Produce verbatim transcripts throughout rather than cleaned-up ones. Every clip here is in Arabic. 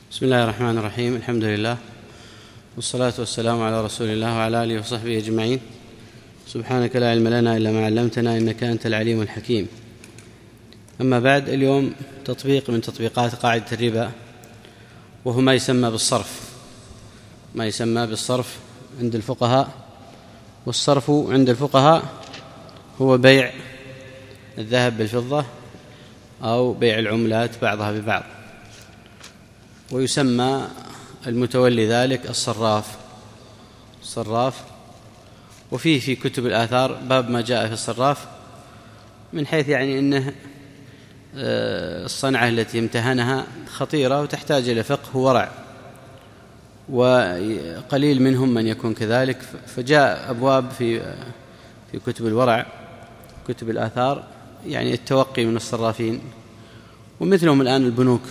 بسم الله الرحمن الرحيم. الحمد لله والصلاة والسلام على رسول الله وعلى آله وصحبه أجمعين. سبحانك لا علم لنا إلا ما علمتنا إنك أنت العليم الحكيم. أما بعد، اليوم تطبيق من تطبيقات قاعدة الربا، وهو ما يسمى بالصرف ما يسمى بالصرف عند الفقهاء. والصرف عند الفقهاء هو بيع الذهب بالفضة أو بيع العملات بعضها ببعض، ويسمى المتولي ذلك الصراف الصراف وفيه في كتب الآثار باب ما جاء في الصراف، من حيث يعني أنه الصنعة التي امتهنها خطيرة وتحتاج إلى فقه وورع، وقليل منهم من يكون كذلك. فجاء أبواب في في كتب الورع، كتب الآثار، يعني التوقي من الصرافين، ومثلهم الآن البنوك.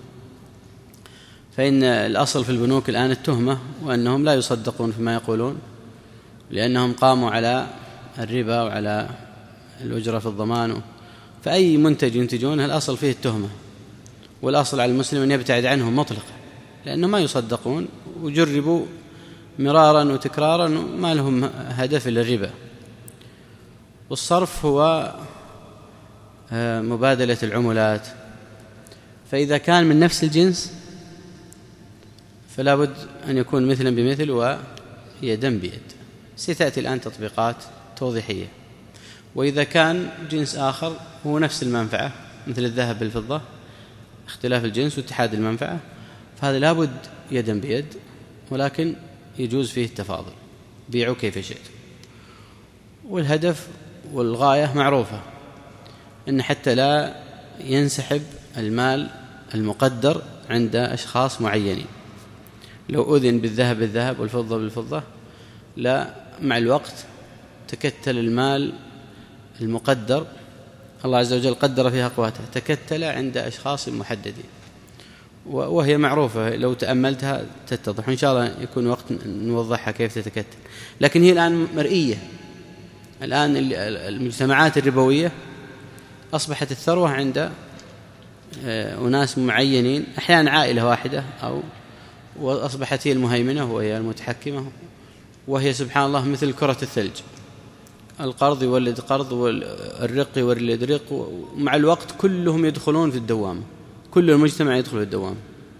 فإن الأصل في البنوك الآن التهمة، وأنهم لا يصدقون فيما يقولون، لأنهم قاموا على الربا وعلى الأجرة في الضمان. فأي منتج ينتجونه الأصل فيه التهمة، والأصل على المسلم أن يبتعد عنه مطلقا، لأنه ما يصدقون وجربوا مرارا وتكرارا ما لهم هدف إلا الربا. والصرف هو مبادلة العملات، فإذا كان من نفس الجنس فلا بد أن يكون مثلا بمثل ويدا بيد. ستأتي الآن تطبيقات توضيحية. وإذا كان جنس آخر هو نفس المنفعة مثل الذهب بالفضة، اختلاف الجنس واتحاد المنفعة، فهذا لا بد يدا بيد، ولكن يجوز فيه التفاضل، بيعوا كيف شئت. والهدف والغاية معروفة، أن حتى لا ينسحب المال المقدر عند أشخاص معينين. لو أذن بالذهب بالذهب والفضة بالفضة، لا مع الوقت تكتل المال المقدر، الله عز وجل قدر فيها قواته، تكتل عند أشخاص محددين، وهي معروفة لو تأملتها تتضح. إن شاء الله يكون وقت نوضحها كيف تتكتل. لكن هي الآن مرئية. الآن المجتمعات الربوية أصبحت الثروة عند أناس معينين، أحيانا عائلة واحدة، أو وأصبحت هي المهيمنة وهي المتحكمة، وهي سبحان الله مثل كرة الثلج، القرض يولد قرض والرق يولد رق، ومع الوقت كلهم يدخلون في الدوام، كل المجتمع يدخل في الدوام.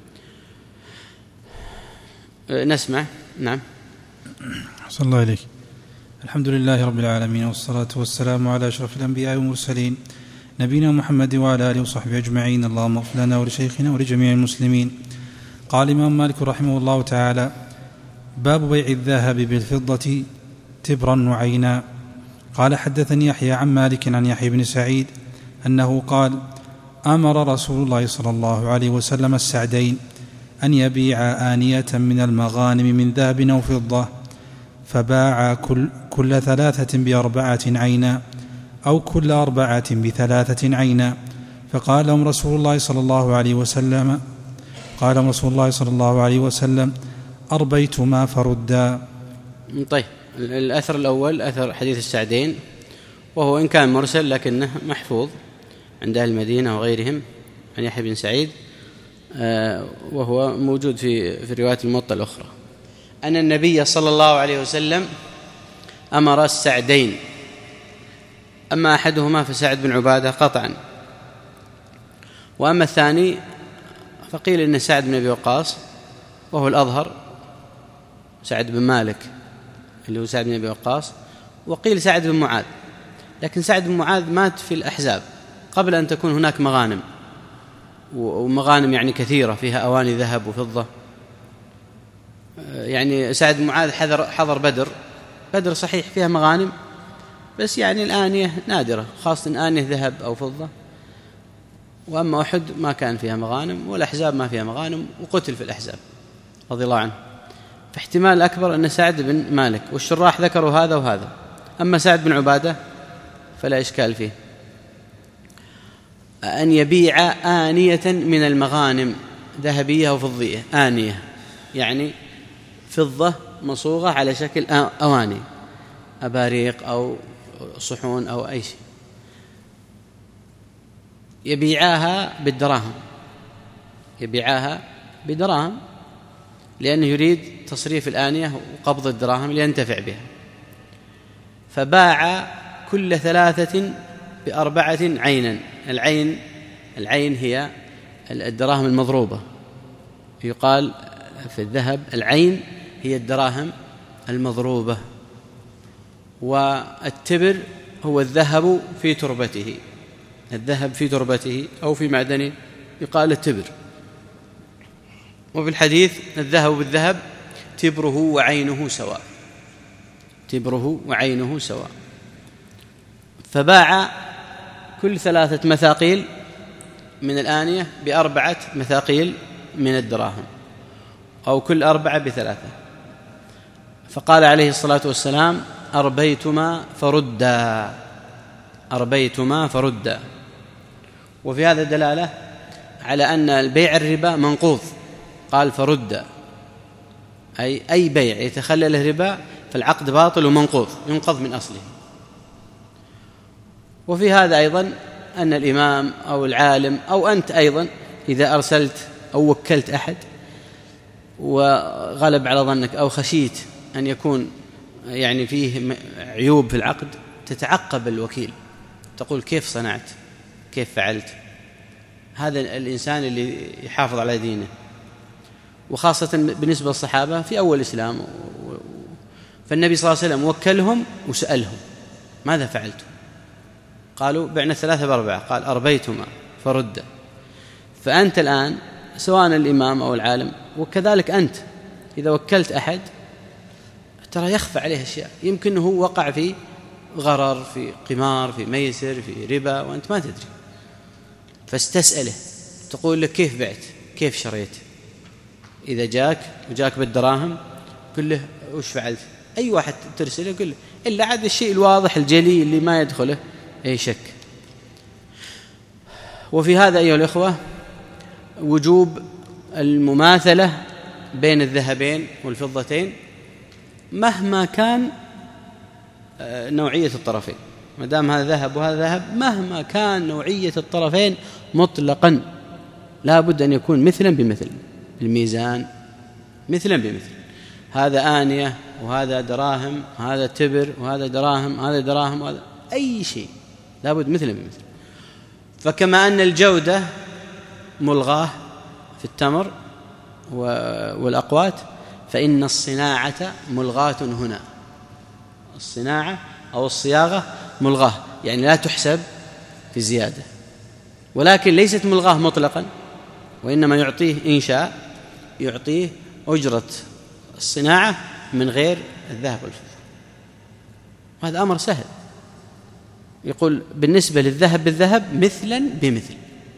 نسمع. نعم. صلى الله عليك. الحمد لله رب العالمين، والصلاة والسلام على أشرف الأنبياء والمرسلين، نبينا محمد وعلى آله وصحبه أجمعين. اللهم اغفر لنا ولشيخنا ولجميع المسلمين. قال الإمام مالك رحمه الله تعالى: باب بيع الذهب بالفضة تبرا وعينا. قال: حدثني يحيى عن مالك عن يحيى بن سعيد أنه قال: أمر رسول الله صلى الله عليه وسلم السعدين أن يبيع آنية من المغانم من ذهب أو فضة، فباع كل, كل ثلاثة بأربعة عينا، أو كل أربعة بثلاثة عينا. فقال لهم رسول الله صلى الله عليه وسلم قال رسول الله صلى الله عليه وسلم: أربيتما فردا. طيب، الأثر الأول أثر حديث السعدين، وهو إن كان مرسل لكنه محفوظ عند أهل المدينة وغيرهم عن يحيى بن سعيد، وهو موجود في في روايات الموطأ الأخرى، أن النبي صلى الله عليه وسلم أمر السعدين. أما أحدهما فسعد بن عبادة قطعا، وأما الثاني فقيل إن سعد بن أبي وقاص، وهو الأظهر سعد بن مالك اللي هو سعد بن أبي وقاص، وقيل سعد بن معاذ. لكن سعد بن معاذ مات في الأحزاب قبل أن تكون هناك مغانم، ومغانم يعني كثيرة فيها أواني ذهب وفضة. يعني سعد بن معاذ حضر, حضر بدر بدر صحيح فيها مغانم، بس يعني الآنية نادرة، خاصة آنية ذهب أو فضة. وأما أحد ما كان فيها مغانم، والأحزاب ما فيها مغانم، وقتل في الأحزاب رضي الله عنه. فاحتمال الأكبر أن سعد بن مالك، والشراح ذكروا هذا وهذا. أما سعد بن عبادة فلا إشكال فيه. أن يبيع آنية من المغانم ذهبية أو فضية. آنية يعني فضة مصوغة على شكل أواني، أباريق أو صحون أو أي شيء، يبيعاها بالدراهم، يبيعاها بدراهم، لأنه يريد تصريف الآنية وقبض الدراهم لينتفع بها، فباع كل ثلاثة بأربعة عينا. العين العين هي الدراهم المضروبة، يقال في الذهب العين هي الدراهم المضروبة، والتبر هو الذهب في تربته، الذهب في تربته أو في معدنه يقال التبر. وفي الحديث الذهب بالذهب تبره وعينه سواء، تبره وعينه سواء. فباع كل ثلاثة مثاقيل من الآنية بأربعة مثاقيل من الدراهم، أو كل أربعة بثلاثة. فقال عليه الصلاة والسلام: أربيتما فردا، أربيتما فردا. وفي هذا دلالة على أن البيع الربا منقوض، قال فردا، أي أي بيع يتخلل الربا فالعقد باطل ومنقوض، ينقض من أصله. وفي هذا أيضا أن الإمام أو العالم أو أنت أيضا إذا أرسلت أو وكلت أحد وغلب على ظنك أو خشيت أن يكون يعني فيه عيوب في العقد، تتعقب الوكيل، تقول كيف صنعت، كيف فعلت. هذا الإنسان اللي يحافظ على دينه، وخاصة بالنسبة للصحابة في أول الإسلام. فالنبي صلى الله عليه وسلم وكلهم وسألهم: ماذا فعلتم؟ قالوا: بعنا ثلاثة بأربعة. قال: أربيتما فرد. فأنت الآن سواء الإمام أو العالم، وكذلك أنت إذا وكلت أحد ترى يخفى عليه أشياء، يمكن هو وقع في غرر، في قمار، في ميسر، في ربا، وأنت ما تدري، فاستسأله، تقول لك كيف بعت، كيف شريت. إذا جاك وجاك بالدراهم قل له وش فعلت. أي واحد ترسله قل له، إلا عاد الشيء الواضح الجلي اللي ما يدخله أي شك. وفي هذا أيها الإخوة وجوب المماثلة بين الذهبين والفضتين مهما كان نوعية الطرفين. ما دام هذا ذهب وهذا ذهب، مهما كان نوعية الطرفين مطلقا لا بد أن يكون مثلا بمثل، الميزان مثلا بمثل. هذا آنية وهذا دراهم، هذا تبر وهذا دراهم، هذا دراهم وهذا أي شيء لا بد مثلا بمثل. فكما أن الجودة ملغاة في التمر والأقوات، فإن الصناعة ملغاة هنا. الصناعة أو الصياغة ملغاة، يعني لا تحسب في زيادة، ولكن ليست ملغاة مطلقا، وإنما يعطيه إن شاء يعطيه أجرة الصناعة من غير الذهب والفضة. وهذا أمر سهل. يقول بالنسبة للذهب بالذهب مثلا بمثل،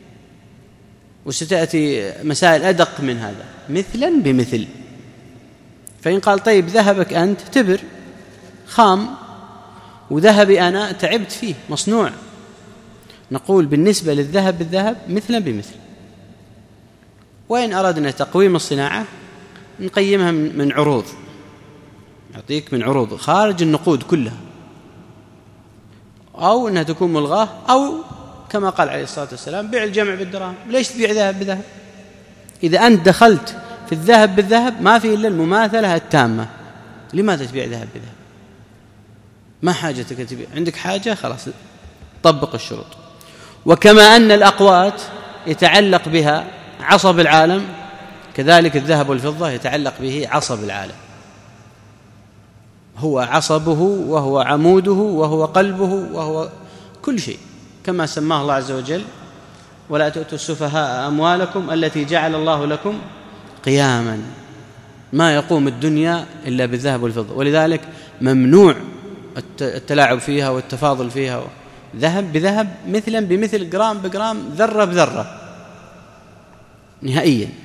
وستأتي مسائل أدق من هذا، مثلا بمثل. فإن قال طيب ذهبك أنت تبر خام وذهبي أنا تعبت فيه مصنوع، نقول بالنسبة للذهب بالذهب مثلا بمثل. وإن أردنا تقويم الصناعة نقيمها من عروض، يعطيك من عروض خارج النقود كلها، أو أنها تكون ملغاة، أو كما قال عليه الصلاة والسلام بيع الجمع بالدراهم. ليش تبيع ذهب بذهب؟ إذا أنت دخلت في الذهب بالذهب ما في إلا المماثلة التامة، لماذا تبيع ذهب بذهب؟ ما حاجتك تبيع، عندك حاجة خلاص طبق الشروط. وكما أن الأقوات يتعلق بها عصب العالم، كذلك الذهب والفضة يتعلق به عصب العالم، هو عصبه وهو عموده وهو قلبه وهو كل شيء، كما سماه الله عز وجل: ولا تؤتوا السفهاء أموالكم التي جعل الله لكم قياما. ما يقوم الدنيا إلا بالذهب والفضة، ولذلك ممنوع التلاعب فيها والتفاضل فيها. ذهب بذهب مثلا بمثل، جرام بجرام، ذرة بذرة نهائيا.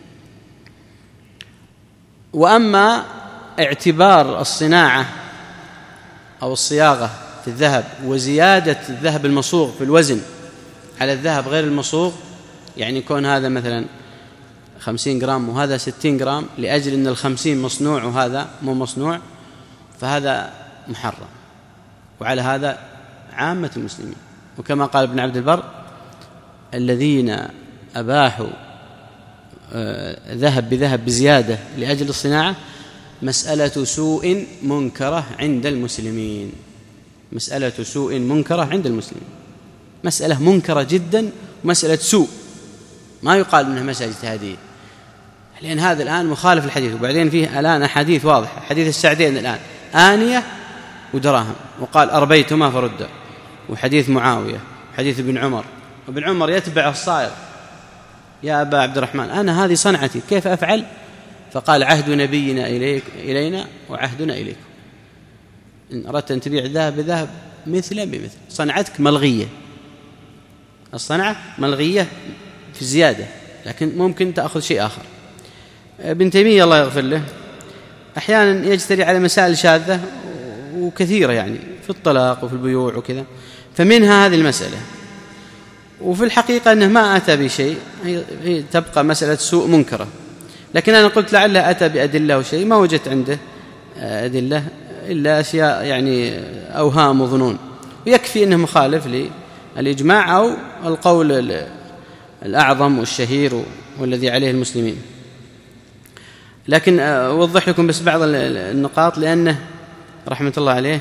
وأما اعتبار الصناعة أو الصياغة في الذهب وزيادة الذهب المصوغ في الوزن على الذهب غير المصوغ، يعني يكون هذا مثلا خمسين جرام وهذا ستين جرام لأجل أن الخمسين مصنوع وهذا مو مصنوع، فهذا محرم. وعلى هذا عامة المسلمين. وكما قال ابن عبد البر: الذين أباحوا ذهب بذهب بزيادة لأجل الصناعة مسألة سوء منكرة عند المسلمين، مسألة سوء منكرة عند المسلمين، مسألة منكرة جدا، مسألة سوء، ما يقال منها مسألة اجتهادية، لأن هذا الآن مخالف الحديث. وبعدين فيه الآن أحاديث واضحة، حديث السعدين الآن آنية ودراهم، وقال أربيتما فرد، وحديث معاوية، حديث ابن عمر، وابن عمر يتبع الصائغ: يا أبا عبد الرحمن أنا هذه صنعتي كيف أفعل؟ فقال: عهد نبينا إليك إلينا وعهدنا إليكم، إن أردت أن تبيع ذهب بذهب مثلا بمثل، صنعتك ملغية، الصنعة ملغية في الزيادة، لكن ممكن تأخذ شيء آخر. ابن تيمية الله يغفر له أحيانا يجتري على مسائل شاذة وكثيرة، يعني في الطلاق وفي البيوع وكذا، فمنها هذه المسألة. وفي الحقيقة أنه ما أتى بشيء، هي تبقى مسألة سوء منكرة، لكن أنا قلت لعله أتى بأدلة وشيء، ما وجدت عنده أدلة إلا أشياء يعني أوهام وظنون، ويكفي أنه مخالف للإجماع أو القول الأعظم والشهير والذي عليه المسلمين. لكن أوضح لكم بس بعض النقاط، لأنه رحمة الله عليه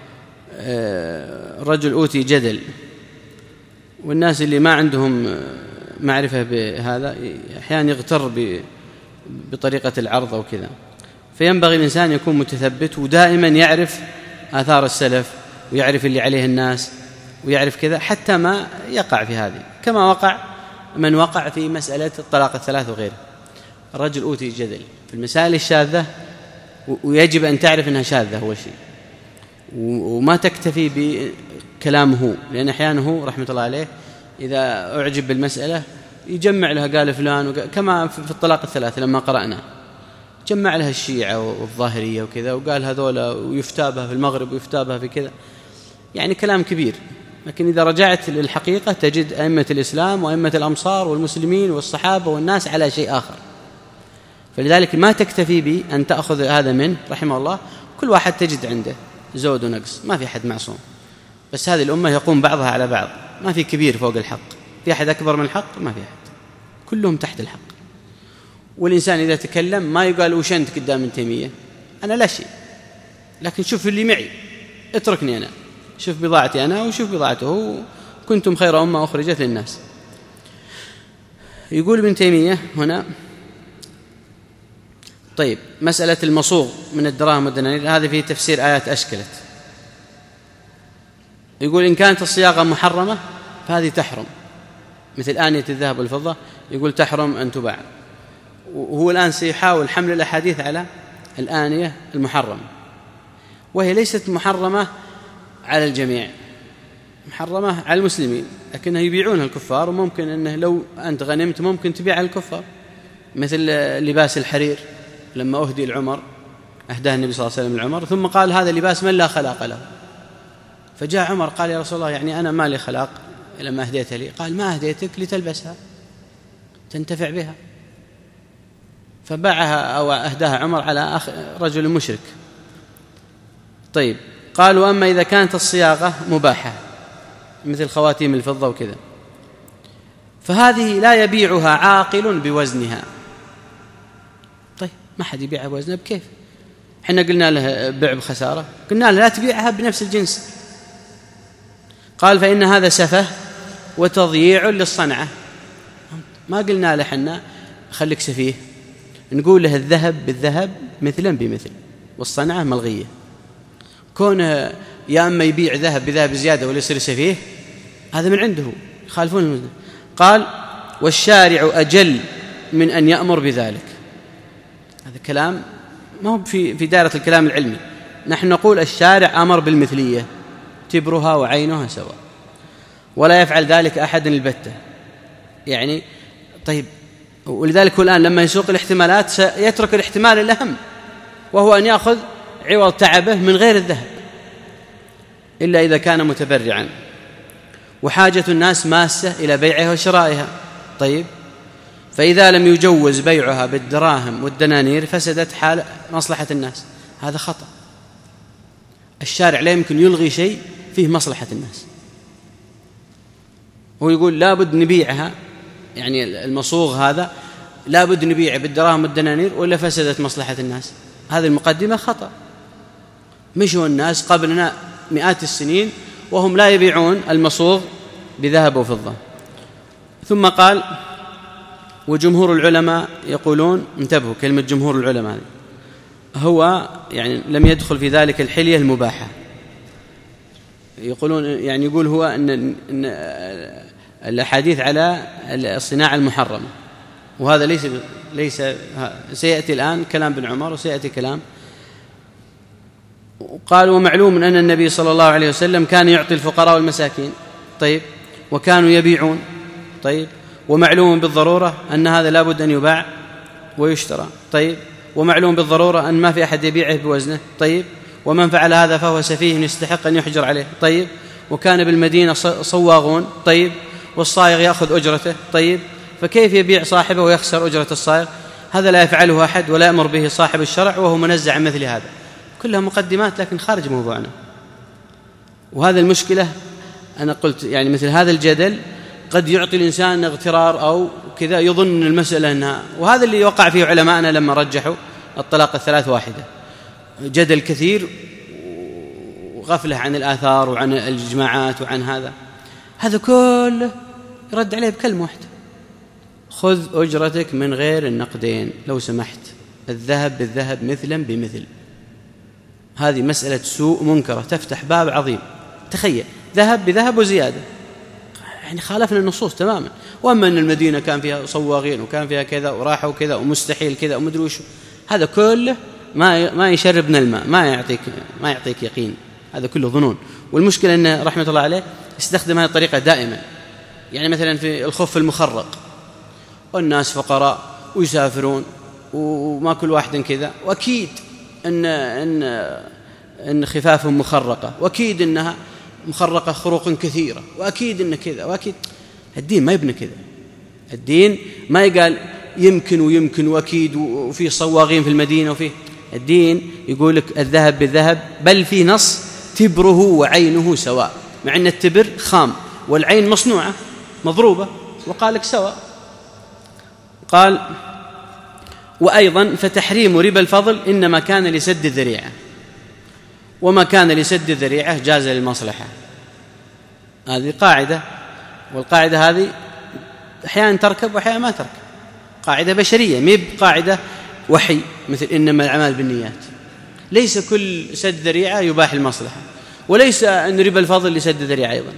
رجل أوتي جدل، والناس اللي ما عندهم معرفة بهذا أحيانا يغتر بطريقة العرض أو كذا، فينبغي الإنسان يكون متثبت ودائما يعرف آثار السلف ويعرف اللي عليه الناس ويعرف كذا، حتى ما يقع في هذه، كما وقع من وقع في مسألة الطلاق الثلاث وغيره. الرجل أوتي جدل في المسائل الشاذة، ويجب أن تعرف أنها شاذة أول شيء، وما تكتفي بكلامه، لأن أحيانا هو رحمة الله عليه إذا أعجب بالمسألة يجمع لها قال فلان وقال، كما في الطلاق الثلاثة لما قرأنا جمع لها الشيعة والظاهرية وكذا وقال هذولا، ويفتابها في المغرب ويفتابها في كذا، يعني كلام كبير. لكن إذا رجعت للحقيقة تجد أئمة الإسلام وأئمة الأمصار والمسلمين والصحابة والناس على شيء آخر، فلذلك ما تكتفي بأن تأخذ هذا منه رحمه الله، كل واحد تجد عنده زود ونقص، ما في أحد معصوم، بس هذه الأمة يقوم بعضها على بعض، ما في كبير فوق الحق، في أحد أكبر من الحق، ما في أحد، كلهم تحت الحق. والإنسان إذا تكلم ما يقال وش أنت قدام ابن تيمية، أنا لا شيء، لكن شوف اللي معي، اتركني أنا، شوف بضاعتي أنا وشوف بضاعته، كنتم خير أمة أخرجت للناس. يقول ابن تيمية هنا: طيب مسألة المصوغ من الدراهم والدنانير، هذه في تفسير آيات أشكلت. يقول إن كانت الصياغة محرمة فهذه تحرم، مثل آنية الذهب والفضة، يقول تحرم أن تباع. وهو الآن سيحاول حمل الأحاديث على الآنية المحرمة، وهي ليست محرمة على الجميع، محرمة على المسلمين، لكنها يبيعونها الكفار، وممكن أنه لو أنت غنمت ممكن تبيعها الكفار، مثل لباس الحرير لما أهدي العمر، أهداه النبي صلى الله عليه وسلم العمر، ثم قال هذا لباس من لا خلاق له، فجاء عمر قال يا رسول الله يعني أنا ما لي خلاق لما أهديتها لي، قال ما أهديتك لتلبسها تنتفع بها، فباعها أو أهداها عمر على رجل مشرك. طيب قالوا أما إذا كانت الصياغة مباحة مثل خواتيم الفضة وكذا، فهذه لا يبيعها عاقل بوزنها. طيب ما حد يبيعها بوزنها، بكيف؟ حنا قلنا له بيع بخسارة، قلنا له لا تبيعها بنفس الجنس. قال فإن هذا سفه وتضييع للصنعة، ما قلنا له حنا خليك سفيه، نقول له الذهب بالذهب مثلا بمثل، والصنعة ملغية. كونه يا أما يبيع ذهب بذهب زيادة ولا يصير سفيه، هذا من عنده، يخالفون المسلم. قال والشارع أجل من أن يأمر بذلك. هذا كلام ما هو في في دائرة الكلام العلمي، نحن نقول الشارع أمر بالمثلية، تبرها وعينها سواء، ولا يفعل ذلك أحد البتة. يعني طيب، ولذلك هو الآن لما يسوق الاحتمالات سيترك الاحتمال الأهم، وهو أن يأخذ عوض تعبه من غير الذهب، إلا إذا كان متبرعا، وحاجة الناس ماسة إلى بيعها وشرائها. طيب فإذا لم يجوز بيعها بالدراهم والدنانير فسدت حال مصلحة الناس، هذا خطأ. الشارع لا يمكن يلغي شيء فيه مصلحة الناس، هو يقول لا بد نبيعها، يعني المصوغ هذا لا بد نبيع بالدراهم والدنانير ولا فسدت مصلحة الناس؟ هذه المقدمة خطأ. مشوا الناس قبلنا مئات السنين وهم لا يبيعون المصوغ بذهب وفضة. ثم قال: وجمهور العلماء يقولون، انتبهوا كلمة جمهور العلماء، هو يعني لم يدخل في ذلك الحلية المباحة، يقولون يعني يقول هو أن, إن الأحاديث على الصناعة المحرمة، وهذا ليس ليس سيأتي الآن كلام ابن عمر وسيأتي كلام. قال: ومعلوم أن النبي صلى الله عليه وسلم كان يعطي الفقراء والمساكين، طيب، وكانوا يبيعون، طيب، ومعلوم بالضرورة أن هذا لا بد أن يباع ويشترى، طيب، ومعلوم بالضرورة أن ما في أحد يبيعه بوزنه، طيب، ومن فعل هذا فهو سفيه يستحق أن يحجر عليه، طيب، وكان بالمدينة صواغون، طيب، والصائغ يأخذ أجرته، طيب، فكيف يبيع صاحبه ويخسر أجرة الصائغ؟ هذا لا يفعله أحد ولا يأمر به صاحب الشرع وهو منزع عن مثل هذا. كلها مقدمات لكن خارج موضوعنا. وهذا المشكلة، أنا قلت يعني مثل هذا الجدل قد يعطي الإنسان اغترار أو كذا يظن المسألة أنها، وهذا اللي وقع فيه علماءنا لما رجحوا الطلاق الثلاث واحدة، جدل كثير وغفلة عن الآثار وعن الإجماعات وعن هذا. هذا كله يرد عليه بكلمة واحدة: خذ أجرتك من غير النقدين لو سمحت، الذهب بالذهب مثلا بمثل. هذه مسألة سوء منكرة تفتح باب عظيم. تخيل ذهب بذهب وزيادة، يعني خالفنا النصوص تماما. وأما أن المدينة كان فيها صواغين وكان فيها كذا وراحوا كذا ومستحيل كذا ومدري وش، هذا كله ما ما يشربنا الماء، ما يعطيك ما يعطيك يقين، هذا كله ظنون. والمشكلة أن رحمة الله عليه استخدم هذه الطريقة دائما. يعني مثلا في الخف المخرق، والناس فقراء ويسافرون وما كل واحد كذا، وأكيد أن أن أن خفافهم مخرقة، وأكيد أنها مخرقة خروق كثيرة، وأكيد أن كذا، وأكيد. الدين ما يبنى كذا. الدين ما يقال يمكن ويمكن وأكيد وفي صواغين في المدينة وفيه. الدين يقول لك الذهب بالذهب، بل في نص تبره وعينه سواء، مع أن التبر خام والعين مصنوعة مضروبة، وقال لك سواء. قال: وأيضا فتحريم ربا الفضل إنما كان لسد الذريعة، وما كان لسد الذريعة جاز للمصلحة. هذه قاعدة، والقاعدة هذه أحيانا تركب وأحيانا ما تركب، قاعدة بشرية، ميب قاعدة وحي مثل إنما الأعمال بالنيات. ليس كل سد ذريعة يباح المصلحة، وليس أن ربا الفضل لسد الذريعة أيضا.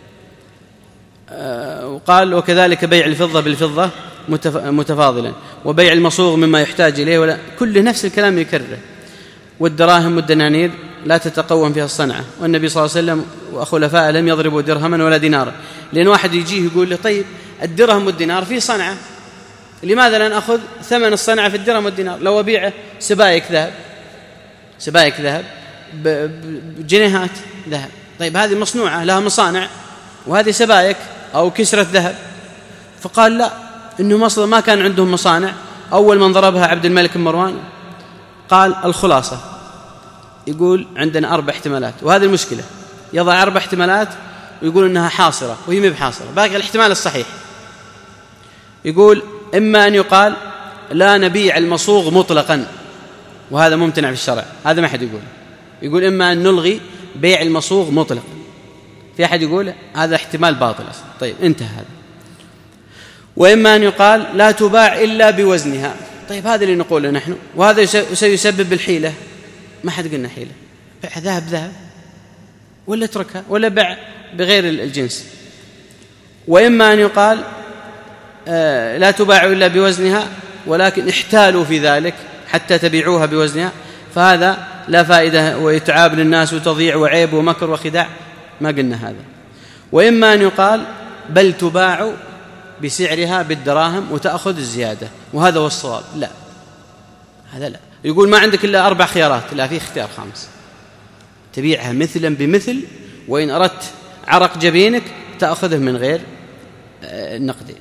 آه وقال: وكذلك بيع الفضة بالفضة متفاضلا، وبيع المصوغ مما يحتاج إليه، ولا كل نفس الكلام يكرره. والدراهم والدنانير لا تتقوم فيها الصنعة، والنبي صلى الله عليه وسلم وخلفاء لم يضربوا درهما ولا دينارا. لأن واحد يجيه يقول له: طيب الدرهم والدينار في صنعة، لماذا لا نأخذ ثمن الصنعة في الدرهم والدينار؟ لو أبيع سبائك ذهب سبائك ذهب بجنيهات ذهب، طيب هذه مصنوعة لها مصانع، وهذه سبائك أو كسرة ذهب. فقال: لا، إنهم أصلا ما كان عندهم مصانع، أول من ضربها عبد الملك بن مروان. قال: الخلاصة يقول عندنا أربع احتمالات، وهذه المشكلة، يضع أربع احتمالات ويقول إنها حاصرة وهي مي بحاصرة، باقي الاحتمال الصحيح. يقول: إما أن يقال لا نبيع المصوغ مطلقا، وهذا ممتنع في الشرع، هذا ما حد يقول. يقول: إما أن نلغي بيع المصوغ مطلقا. في أحد يقول هذا احتمال باطل أصلا، طيب انتهى هذا. وإما أن يقال لا تباع إلا بوزنها، طيب هذا اللي نقوله نحن، وهذا سيسبب الحيلة. ما حد قلنا حيلة، بيع ذهب ذهب ولا اتركها ولا بيع بغير الجنس. وإما أن يقال آه لا تباع إلا بوزنها، ولكن احتالوا في ذلك حتى تبيعوها بوزنها، فهذا لا فائدة ويتعاب للناس وتضيع وعيب ومكر وخداع، ما قلنا هذا. وإما أن يقال بل تباع بسعرها بالدراهم وتأخذ الزيادة، وهذا هو الصواب. لا، هذا لا. يقول ما عندك إلا أربع خيارات، لا، في اختيار خامس، تبيعها مثلا بمثل، وإن أردت عرق جبينك تأخذه من غير النقد.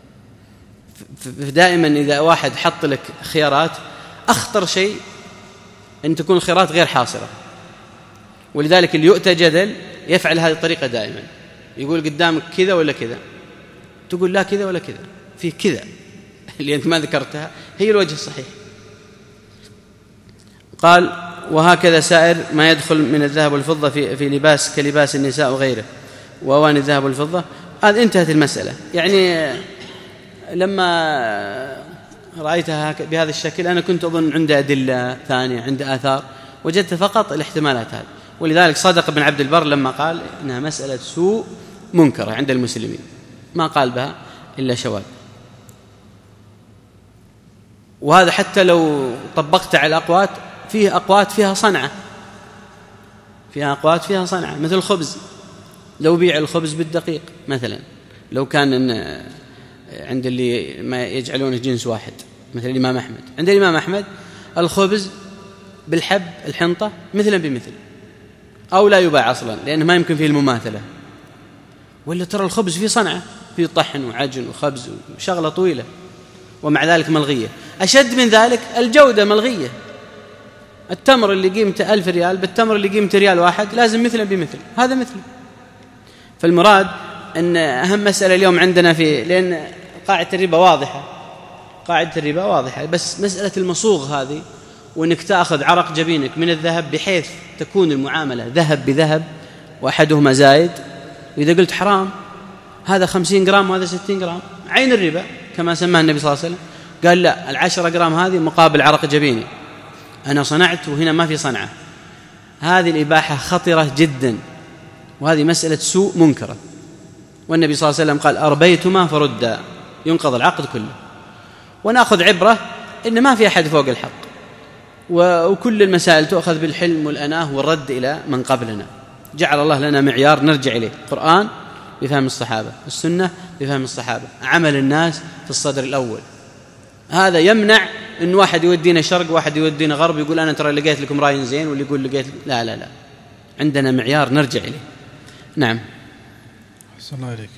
دائما إذا واحد حط لك خيارات، أخطر شيء أن تكون الخيارات غير حاصرة. ولذلك اللي يؤتى جدل يفعل هذه الطريقة دائما، يقول قدامك كذا ولا كذا، تقول لا كذا ولا كذا، في كذا، اللي أنت ما ذكرتها هي الوجه الصحيح. قال وهكذا سائر ما يدخل من الذهب والفضة في, في لباس كلباس النساء وغيره وأواني الذهب والفضة. هذا انتهت المسألة. يعني لما رأيتها بهذا الشكل أنا كنت أظن عند أدلة ثانية، عند آثار، وجدت فقط الاحتمالات هذه. ولذلك صدق ابن عبد البر لما قال إنها مسألة سوء منكرة عند المسلمين، ما قال بها إلا شواذ. وهذا حتى لو طبقت على الأقوات، فيه أقوات فيها صنعة، فيها أقوات فيها صنعة، مثل الخبز. لو بيع الخبز بالدقيق مثلا، لو كان عند اللي ما يجعلونه جنس واحد مثل الإمام أحمد، عند الإمام أحمد الخبز بالحب الحنطة مثلا بمثل، أو لا يباع أصلا لأنه ما يمكن فيه المماثلة. ولا ترى الخبز فيه صنعة، فيه طحن وعجن وخبز وشغلة طويلة، ومع ذلك ملغية. أشد من ذلك الجودة ملغية. التمر اللي قيمته ألف ريال بالتمر اللي قيمته ريال واحد لازم مثلا بمثل، هذا مثله. فالمراد أن أهم مسألة اليوم عندنا في، لأن قاعدة الربا واضحة، قاعدة الربا واضحة، بس مسألة المصوغ هذه، وأنك تأخذ عرق جبينك من الذهب بحيث تكون المعاملة ذهب بذهب وأحدهما زايد، وإذا قلت حرام هذا خمسين جرام وهذا ستين جرام، عين الربا كما سماه النبي صلى الله عليه وسلم. قال لا، العشرة جرام هذه مقابل عرق جبيني، أنا صنعت وهنا ما في صنعة. هذه الإباحة خطرة جدا، وهذه مسألة سوء منكرة. والنبي صلى الله عليه وسلم قال أربيتما فردا، ينقض العقد كله. ونأخذ عبرة إن ما في أحد فوق الحق، وكل المسائل تؤخذ بالحلم والأناه والرد إلى من قبلنا. جعل الله لنا معيار نرجع إليه، القرآن بفهم الصحابة، السنة بفهم الصحابة، عمل الناس في الصدر الأول. هذا يمنع إن واحد يودينا شرق واحد يودينا غرب، يقول أنا ترى لقيت لكم راي زين، واللي يقول لقيت، لا لا لا، عندنا معيار نرجع إليه. نعم. أحسن الله إليك.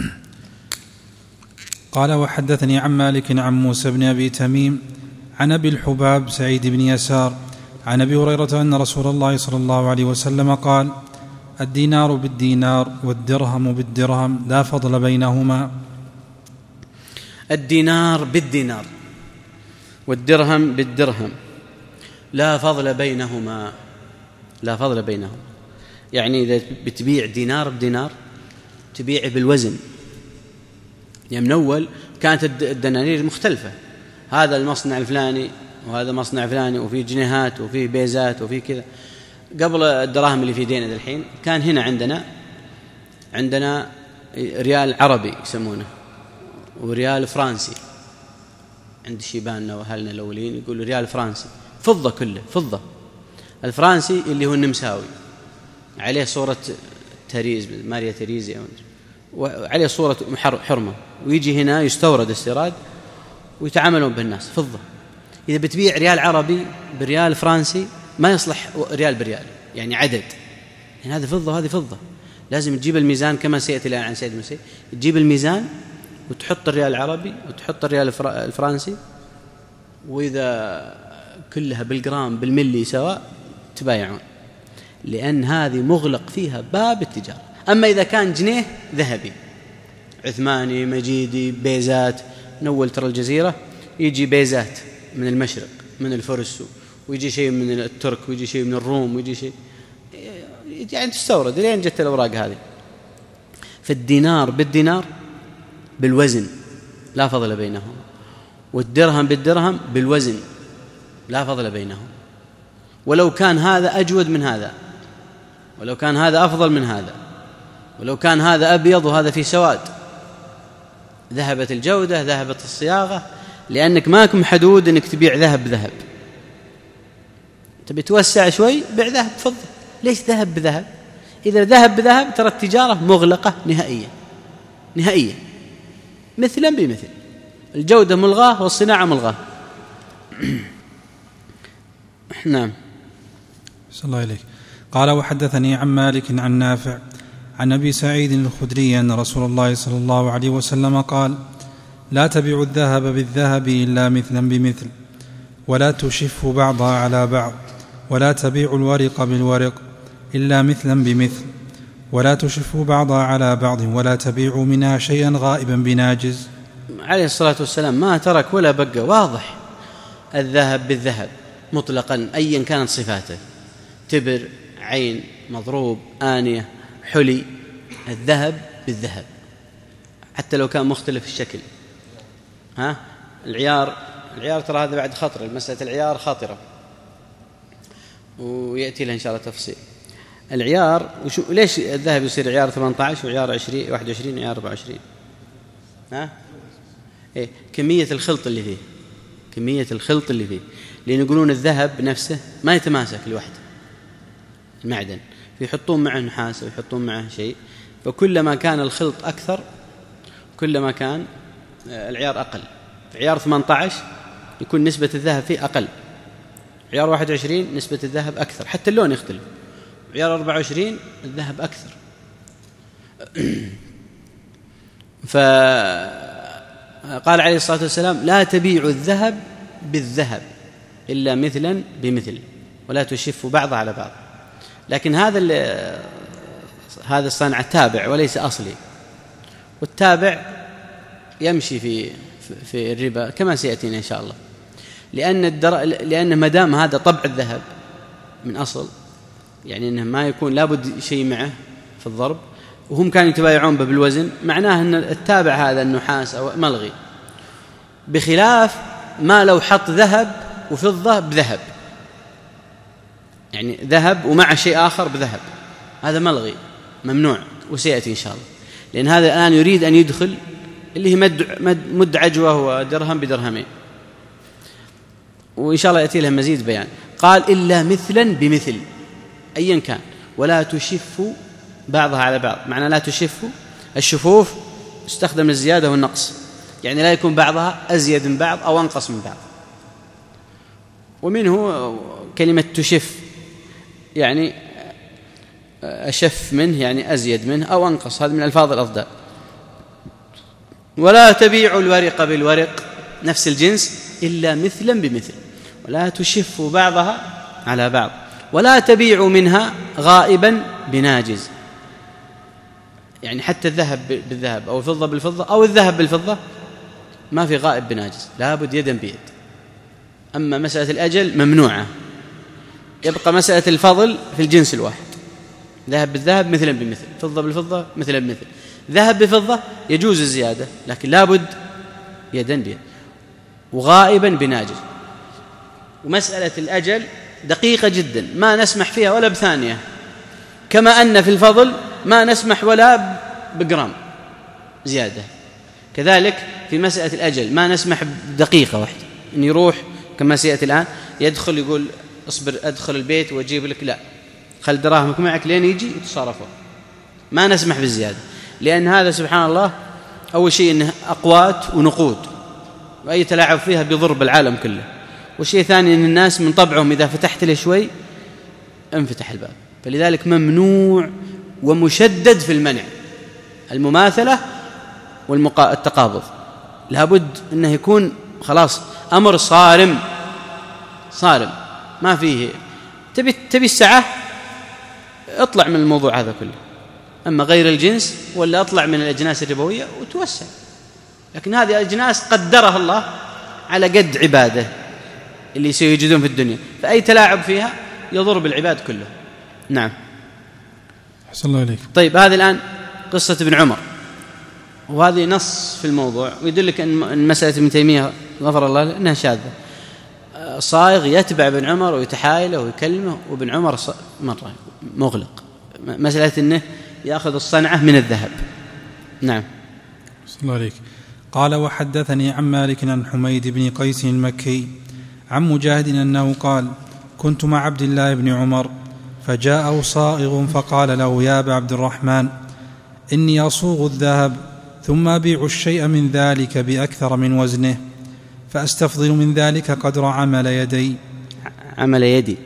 قال وحدثني عن مالك عن موسى بن أبي تميم عن أبي الحباب سعيد بن يسار عن أبي هريرة أن رسول الله صلى الله عليه وسلم قال الدينار بالدينار والدرهم بالدرهم لا فضل بينهما. الدينار بالدينار والدرهم بالدرهم لا فضل بينهما، لا فضل بينهما. يعني إذا بتبيع دينار بدينار تبيع بالوزن. يعني من أول كانت الدنانير مختلفة، هذا المصنع الفلاني وهذا مصنع فلاني، وفي جنيهات وفي بيزات وفي كذا. قبل الدراهم اللي في ديننا الحين كان هنا عندنا عندنا ريال عربي يسمونه وريال فرنسي. عند شيباننا وأهلنا الأولين يقولوا ريال فرنسي، فضة كله فضة. الفرنسي اللي هو النمساوي عليه صورة تريز، ماريا تريزي، وعليه صورة حرمة، ويجي هنا يستورد استيراد ويتعاملون بالناس فضة. إذا بتبيع ريال عربي بريال فرنسي ما يصلح ريال بريال، يعني عدد، يعني هذا فضة وهذه فضة. لازم تجيب الميزان كما سيأتي الآن عن سيد المسيح، تجيب الميزان وتحط الريال العربي وتحط الريال الفرنسي، وإذا كلها بالجرام بالملي سواء تبايعون، لأن هذه مغلق فيها باب التجارة. أما إذا كان جنيه ذهبي عثماني مجيدي بيزات، نول ترى الجزيرة يجي بيزات من المشرق من الفرس، ويجي شيء من الترك، ويجي شيء من الروم، ويجي شيء، يعني تستورد لين جت الأوراق هذه. فالدينار بالدينار بالوزن لا فضل بينهم، والدرهم بالدرهم بالوزن لا فضل بينهم. ولو كان هذا أجود من هذا، ولو كان هذا أفضل من هذا، ولو كان هذا أبيض وهذا في سواد، ذهبت الجودة ذهبت الصياغة، لأنك ماك محدود أنك تبيع ذهب بذهب. تبي توسع شوي بيع ذهب فضة. ليش ذهب بذهب؟ إذا ذهب بذهب ترى التجارة مغلقة نهائيا نهائيا، مثلا بمثل، الجودة ملغاة والصناعة ملغاة. نعم. صلى الله عليك. قال وحدثني عن مالك عن نافع عن أبي سعيد الخدري أن رسول الله صلى الله عليه وسلم قال لا تبيعوا الذهب بالذهب إلا مثلا بمثل، ولا تشفوا بعضها على بعض، ولا تبيعوا الورق بالورق إلا مثلا بمثل، ولا تشفوا بعضها على بعض، ولا تبيعوا منها شيئا غائبا بناجز. عليه الصلاة والسلام ما ترك ولا بقى، واضح الذهب بالذهب مطلقا أيا كانت صفاته، تبر، عين، مضروب، آنية، حلي، الذهب بالذهب حتى لو كان مختلف الشكل. ها العيار، العيار ترى هذا بعد خطر، مسألة العيار خاطرة ويأتي لها إن شاء الله تفصيل. العيار وشو ليش الذهب يصير عيار ثمانية عشر وعيار عشرين واحد وعشرين وعيار أربعة وعشرين؟ ها إيه كمية الخلط اللي فيه، كمية الخلط اللي فيه، لأن يقولون الذهب نفسه ما يتماسك لوحده، المعدن فيحطون معه نحاس ويحطون معه شيء، فكلما كان الخلط أكثر كلما كان العيار أقل. في عيار ثمانية عشر يكون نسبة الذهب فيه أقل، عيار واحد وعشرين نسبة الذهب أكثر، حتى اللون يختلف، عيار أربعة وعشرين الذهب أكثر. فقال عليه الصلاة والسلام: لا تبيعوا الذهب بالذهب إلا مثلا بمثل ولا تشفوا بعضها على بعض. لكن هذا هذا الصنعة تابع وليس أصلي، والتابع يمشي في في الربا كما سيأتينا إن شاء الله، لأن الدر... لأن ما دام هذا طبع الذهب من أصل، يعني أنه ما يكون لابد شيء معه في الضرب، وهم كانوا يتبايعون بالوزن، معناه أن التابع هذا النحاس أو ملغي، بخلاف ما لو حط ذهب وفضة بذهب، يعني ذهب ومع شيء آخر بذهب، هذا ملغي ممنوع، وسيأتي إن شاء الله، لأن هذا الآن يريد أن يدخل اللي هي مد, مد, مد عجوة ودرهم بدرهمين، وإن شاء الله يأتي لها مزيد بيان. قال: إلا مثلا بمثل أيا كان، ولا تشفوا بعضها على بعض. معنى لا تشفوا، الشفوف استخدم الزيادة والنقص، يعني لا يكون بعضها أزيد من بعض أو أنقص من بعض، ومنه كلمة تشف، يعني أشف منه يعني أزيد منه أو أنقص، هذا من ألفاظ الأضداد. ولا تبيعوا الورق بالورق، نفس الجنس، إلا مثلا بمثل، ولا تشفوا بعضها على بعض، ولا تبيعوا منها غائبا بناجز، يعني حتى الذهب بالذهب أو الفضة بالفضة أو الذهب بالفضة ما في غائب بناجز، لابد يدا بيد. أما مسألة الأجل ممنوعة، يبقى مسألة الفضل في الجنس الواحد، ذهب بالذهب مثلا بمثل، فضة بالفضة مثلا بمثل، ذهب بفضة يجوز الزيادة لكن لابد يدا بيد، وغائبا بناجز. ومسألة الأجل دقيقة جدا، ما نسمح فيها ولا بثانية، كما أن في الفضل ما نسمح ولا بجرام زيادة، كذلك في مسألة الأجل ما نسمح بدقيقة واحدة إن يروح كما سيأتي الآن، يدخل يقول اصبر أدخل البيت وأجيب لك، لا، خل دراهمك معك لين يجي يتصرفوا، ما نسمح بالزيادة، لأن هذا سبحان الله أول شيء أنه أقوات ونقود، وأي تلاعب فيها بيضر بالعالم كله، والشيء الثاني أن الناس من طبعهم إذا فتحت له شوي انفتح الباب، فلذلك ممنوع ومشدد في المنع المماثلة والتقابض، لابد أنه يكون خلاص أمر صارم صارم، ما فيه تبي تبي الساعة اطلع من الموضوع هذا كله، أما غير الجنس ولا أطلع من الأجناس الربوية وتوسع، لكن هذه أجناس قدرها الله على قد عباده اللي سيوجدون في الدنيا، فأي تلاعب فيها يضر بالعباد كله. نعم. أحسن الله إليك. طيب هذه الآن قصة ابن عمر، وهذه نص في الموضوع، ويدلك أن مسألة ابن تيمية غفر الله له أنها شاذة، صائغ يتبع ابن عمر ويتحايله ويكلمه، وابن عمر مرة مغلق، مسألة أنه يأخذ الصنعة من الذهب. نعم. أحسن الله إليك. قال: وحدثني عن مالك عن حميد بن قيس المكي عن مجاهد أنه قال: كنت مع عبد الله بن عمر فجاءه صائغ فقال له: يا أبا عبد الرحمن، إني أصوغ الذهب ثم أبيع الشيء من ذلك بأكثر من وزنه، فأستفضل من ذلك قدر عمل يدي عمل يدي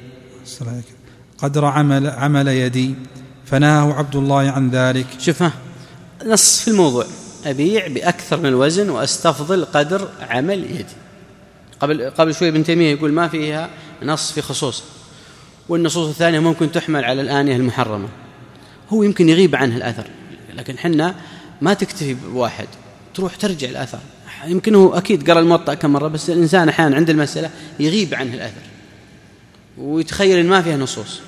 قدر عمل, عمل يدي فنهاه عبد الله عن ذلك. شوفها نص في الموضوع، أبيع بأكثر من الوزن وأستفضل قدر عمل يدي. قبل قبل شوي ابن تيمية يقول ما فيها نص في خصوص، والنصوص الثانية ممكن تحمل على الآنية المحرمة، هو يمكن يغيب عنه الأثر، لكن حنا ما تكتفي بواحد، تروح ترجع الأثر يمكن هو أكيد قرأ الموطأ كم مرة، بس الإنسان أحيانا عند المسألة يغيب عنه الأثر ويتخيل إن ما فيها نصوص،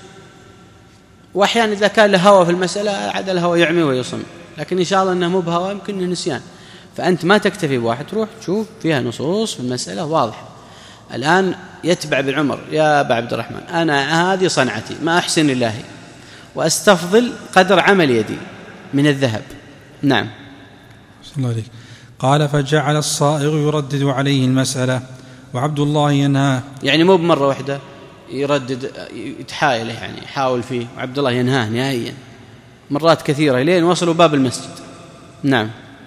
وأحيانا إذا كان له هوى في المسألة عاد الهوى يعمي ويصم، لكن إن شاء الله أنه مو بهوى يمكن أنه نسيان. فأنت ما تكتفي بواحد، تروح تشوف فيها نصوص في المسألة واضحة. الآن يتبع بالعمر، يا أبا عبد الرحمن أنا هذه صنعتي ما أحسن الله وأستفضل قدر عمل يدي من الذهب. نعم. صلى الله عليه. قال فجعل الصائغ يردد عليه المسألة وعبد الله ينهاه، يعني مو بمرة واحدة يردد يتحايله، يعني يحاول فيه، وعبد الله ينهاه نهائيا مرات كثيرة لين وصلوا باب المسجد. نعم.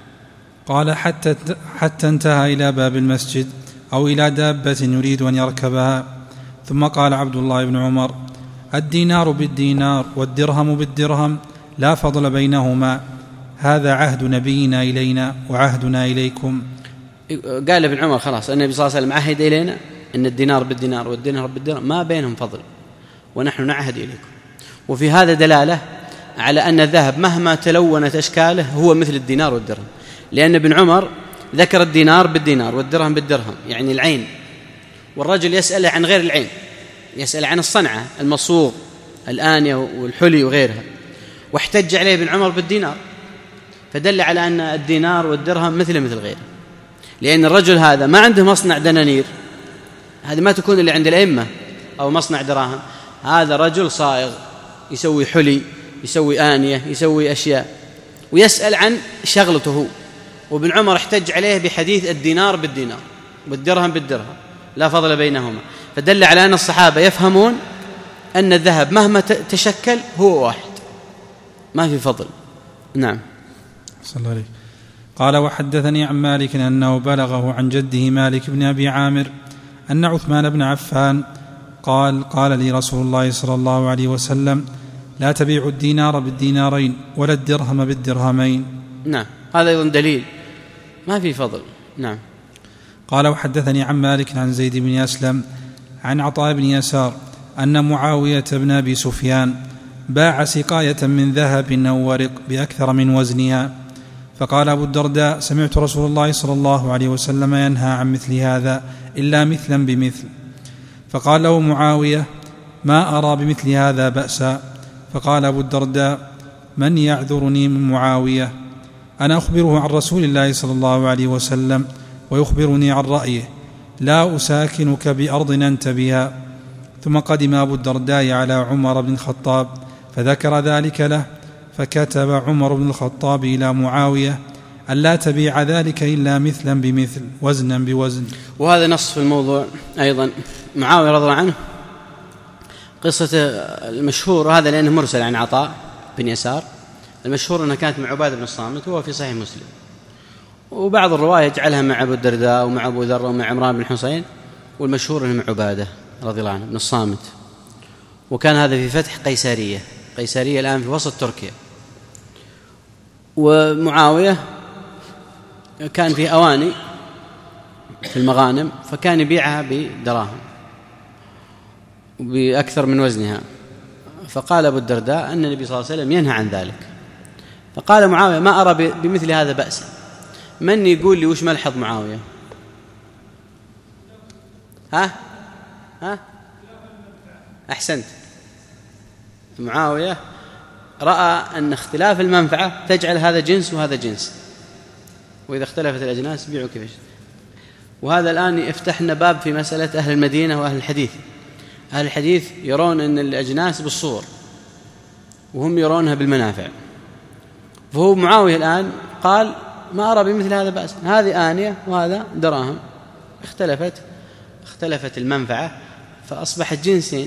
قال حتى حتى انتهى إلى باب المسجد أو إلى دابة يريد أن يركبها، ثم قال عبد الله بن عمر الدينار بالدينار والدرهم بالدرهم لا فضل بينهما، هذا عهد نبينا إلينا وعهدنا إليكم. قال ابن عمر خلاص النبي صلى الله عليه وسلم عهد إلينا أن الدينار بالدينار والدينار بالدرهم ما بينهم فضل، ونحن نعهد إليكم. وفي هذا دلالة على أن الذهب مهما تلونت أشكاله هو مثل الدينار والدرهم، لأن ابن عمر ذكر الدينار بالدينار والدرهم بالدرهم، يعني العين، والرجل يسأل عن غير العين، يسأل عن الصنعة، المصوغ، الآنية والحلي وغيرها، واحتج عليه ابن عمر بالدينار، فدل على أن الدينار والدرهم مثل مثل غيره، لأن الرجل هذا ما عنده مصنع دنانير، هذه ما تكون اللي عند الأئمة، أو مصنع دراهم، هذا رجل صائغ يسوي حلي، يسوي آنية، يسوي أشياء، ويسأل عن شغلته. وابن عمر احتج عليه بحديث الدينار بالدينار والدرهم بالدرهم لا فضل بينهما، فدل على أن الصحابة يفهمون أن الذهب مهما تشكل هو واحد، ما في فضل. نعم. صلى الله عليه. قال وحدثني عن مالك أنه بلغه عن جده مالك بن أبي عامر أن عثمان بن عفان قال قال لي رسول الله صلى الله عليه وسلم لا تبيع الدينار بالدينارين ولا الدرهم بالدرهمين. نعم، هذا أيضا دليل ما في فضل. نعم. قال وحدثني عن مالك عن زيد بن أسلم عن عطاء بن يسار أن معاوية بن أبي سفيان باع سقاية من ذهب أو ورق بأكثر من وزنها، فقال أبو الدرداء سمعت رسول الله صلى الله عليه وسلم ينهى عن مثل هذا إلا مثلا بمثل. فقال له معاوية ما أرى بمثل هذا بأسا. فقال أبو الدرداء من يعذرني من معاوية؟ أنا أخبره عن رسول الله صلى الله عليه وسلم ويخبرني عن رأيه، لا أساكنك بأرض أنت بها. ثم قدم أبو الدرداء على عمر بن الخطاب فذكر ذلك له، فكتب عمر بن الخطاب إلى معاوية ألا تبيع ذلك إلا مثلا بمثل وزنا بوزن. وهذا نص في الموضوع أيضا. معاوية رضي الله عنه قصة المشهور هذا لأنه مرسل عن عطاء بن يسار، المشهور أنها كانت مع عبادة بن الصامت وهو في صحيح مسلم، وبعض الرواية يجعلها مع أبو الدرداء ومع أبو ذر ومع عمران بن حسين، والمشهور أنه مع عبادة رضي الله عنه بن الصامت. وكان هذا في فتح قيسارية، قيسارية الآن في وسط تركيا. ومعاوية كان في أواني في المغانم، فكان يبيعها بدراهم بأكثر من وزنها. فقال أبو الدرداء أن النبي صلى الله عليه وسلم ينهى عن ذلك. فقال معاوية ما أرى بمثل هذا بأسا. من يقول لي وش ملحظ معاوية؟ ها ها أحسنت. معاوية رأى أن اختلاف المنفعة تجعل هذا جنس وهذا جنس، وإذا اختلفت الأجناس بيعوا كيف. وهذا الآن يفتحنا باب في مسألة أهل المدينة وأهل الحديث. أهل الحديث يرون أن الأجناس بالصور وهم يرونها بالمنافع. فهو معاوية الآن قال ما أرى بمثل هذا بأس، هذه آنية وهذا دراهم، اختلفت اختلفت المنفعة فأصبحت جنسين.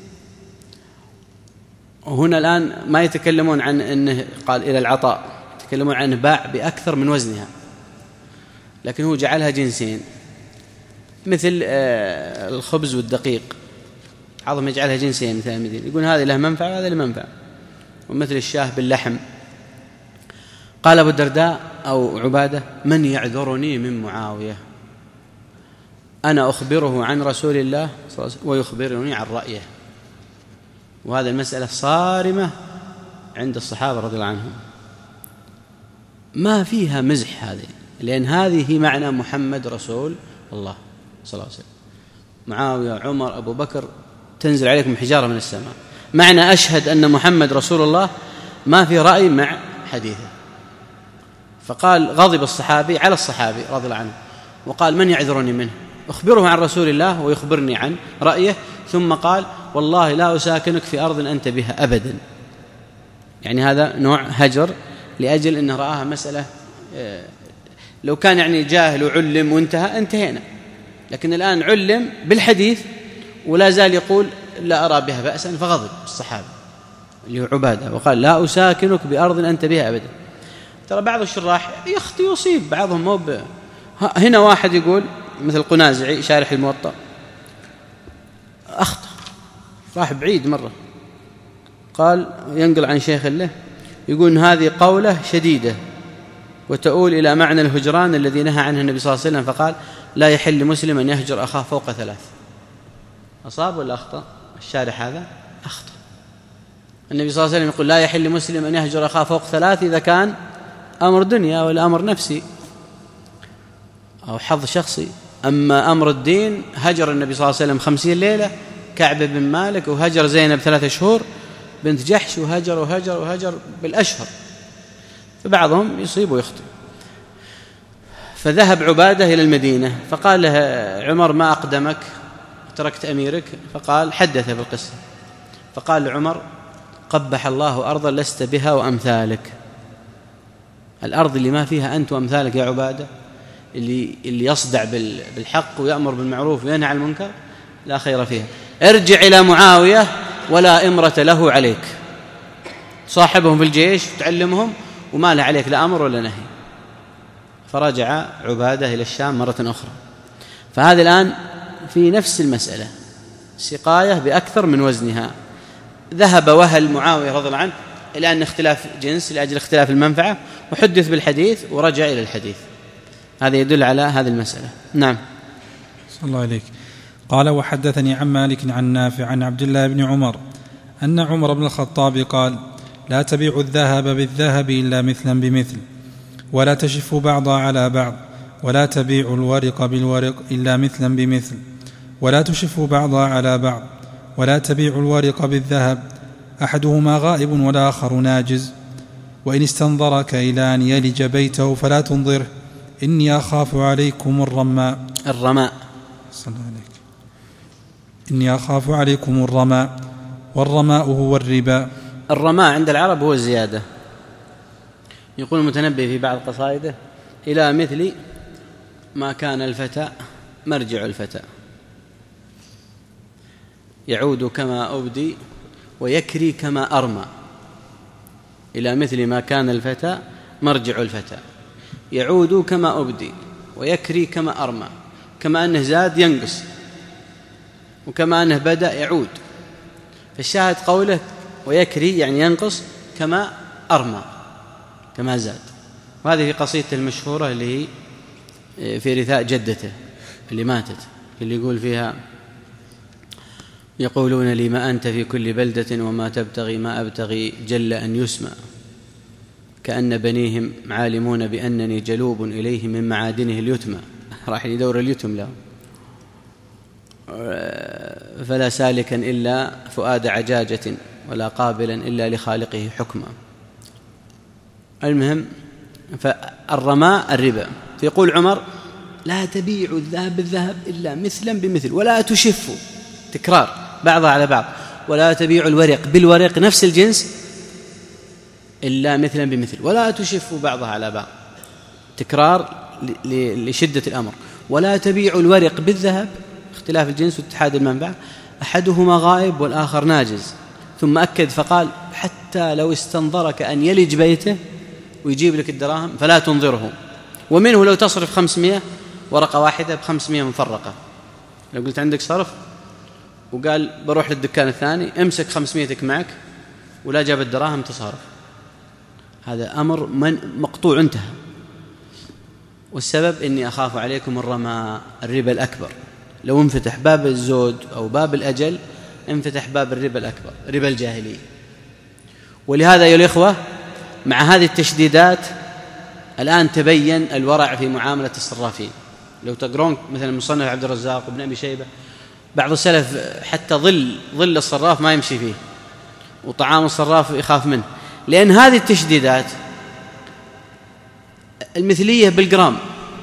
وهنا الآن ما يتكلمون عن أنه قال إلى العطاء، يتكلمون عن باع بأكثر من وزنها، لكن هو جعلها جنسين، مثل الخبز والدقيق عظم يجعلها جنسين مثل المدينة، يقول هذه له منفعة وهذا له منفعة، ومثل الشاه باللحم. قال أبو الدرداء أو عبادة من يعذرني من معاوية؟ أنا أخبره عن رسول الله ويخبرني عن رأيه. وهذا المسألة صارمة عند الصحابة رضي الله عنهم، ما فيها مزح، هذه لأن هذه معنى محمد رسول الله صلى الله عليه وسلم. معاوية، عمر، أبو بكر تنزل عليكم حجارة من السماء. معنى أشهد أن محمد رسول الله ما في رأي مع حديثه. فقال غضب الصحابي على الصحابي رضي الله عنه وقال من يعذرني منه؟ أخبره عن رسول الله ويخبرني عن رأيه. ثم قال والله لا أساكنك في أرض أنت بها أبدا. يعني هذا نوع هجر لأجل أنه رآها مسألة، لو كان يعني جاهل وعلم وانتهى انتهينا، لكن الآن علم بالحديث ولا زال يقول لا أرى بها بأسا، فغضب الصحابة اللي هو عبادة وقال لا أساكنك بأرض أنت بها أبدا. ترى بعض الشراح يخطي يصيب بعضهم مو ب... هنا واحد يقول مثل قنازعي شارح الموطأ أخطأ، راح بعيد مرة، قال ينقل عن شيخ له يقول إن هذه قولة شديدة وتؤول إلى معنى الهجران الذي نهى عنه النبي صلى الله عليه وسلم، فقال لا يحل لمسلم أن يهجر أخاه فوق ثلاث. أصاب ولا أخطأ؟ الشارح هذا أخطأ. النبي صلى الله عليه وسلم يقول لا يحل لمسلم أن يهجر أخاه فوق ثلاث إذا كان أمر دنيا ولا أمر نفسي أو حظ شخصي. أما أمر الدين هجر النبي صلى الله عليه وسلم خمسين ليلة كعب بن مالك، وهجر زينب ثلاثة شهور بنت جحش، وهجر وهجر وهجر بالأشهر. فبعضهم يصيب ويخطئ. فذهب عبادة إلى المدينة فقال له عمر ما أقدمك تركت أميرك؟ فقال حدث بالقصة. فقال لعمر قبح الله أرضا لست بها وأمثالك. الأرض اللي ما فيها أنت وأمثالك يا عبادة، اللي, اللي يصدع بالحق ويأمر بالمعروف وينهى عن المنكر، لا خير فيها. ارجع إلى معاوية ولا إمرة له عليك، صاحبهم في الجيش تعلمهم وما له عليك لا أمر ولا نهي. فرجع عبادة إلى الشام مرة أخرى. فهذا الآن في نفس المسألة سقاية بأكثر من وزنها. ذهب وهل معاوية رضي الله عنه إلى أن اختلاف جنس لأجل اختلاف المنفعة، وحدث بالحديث ورجع إلى الحديث. هذا يدل على هذه المسألة. نعم. صلى الله عليك. قال وحدثني عن مالك عن نافع عن عبد الله بن عمر أن عمر بن الخطاب قال لا تبيعوا الذهب بالذهب إلا مثلا بمثل، ولا تشفوا بعضا على بعض، ولا تبيعوا الورق بالورق إلا مثلا بمثل، ولا تشفوا بعضا على بعض، ولا تبيعوا الورق بالذهب أحدهما غائب والآخر ناجز، وإن استنظرك إلى أن يلج بيته فلا تنظره إني أخاف عليكم الرماء. الرماء صلى الله عليك. إني أخاف عليكم الرماء، والرماء هو الربا. الرماء عند العرب هو الزيادة. يقول المتنبي في بعض قصائده إلى مثل ما كان الفتى مرجع الفتى، يعود كما أبدي ويكري كما أرمى. إلى مثل ما كان الفتى مرجع الفتى، يعود كما أبدي ويكري كما أرمى. كما أنه زاد ينقص، وكما أنه بدأ يعود. فالشاهد قوله ويكري يعني ينقص كما أرمى كما زاد. وهذه في قصيدته المشهورة اللي هي في رثاء جدته اللي ماتت، اللي يقول فيها يقولون لي ما أنت في كل بلدة وما تبتغي ما أبتغي جل أن يسمع، كأن بنيهم عالمون بأنني جلوب إليهم من معادنه اليتمى. راح يدور اليتم له. فلا سالكا إلا فؤاد عجاجة ولا قابلا إلا لخالقه حكما. المهم فالرماء الربا. فيقول عمر لا تبيعوا الذهب بالذهب إلا مثلا بمثل، ولا تشفوا، تكرار بعضها على بعض، ولا تبيعوا الورق بالورق نفس الجنس إلا مثلا بمثل، ولا تشفوا بعضها على بعض، تكرار لشدة الأمر. ولا تبيعوا الورق بالذهب، اختلاف الجنس واتحاد المنبع، أحدهما غائب والآخر ناجز. ثم أكد فقال حتى لو استنظرك أن يلج بيته ويجيب لك الدراهم فلا تنظره. ومنه لو تصرف خمسمائة ورقة واحدة بخمسمائة مفرقة، لو قلت عندك صرف وقال بروح للدكان الثاني امسك خمسمائتك معك ولا جاب الدراهم تصرف، هذا أمر من مقطوع انتهى. والسبب إني أخاف عليكم الرماء، الربا الأكبر. لو انفتح باب الزود أو باب الأجل انفتح باب الربا الأكبر، ربا الجاهلية. ولهذا يا الإخوة مع هذه التشديدات الآن تبين الورع في معاملة الصرافين. لو تقرون مثلا مصنف عبد الرزاق وابن أبي شيبة، بعض السلف حتى ظل ظل الصراف ما يمشي فيه، وطعام الصراف يخاف منه، لأن هذه التشديدات المثلية بالجرام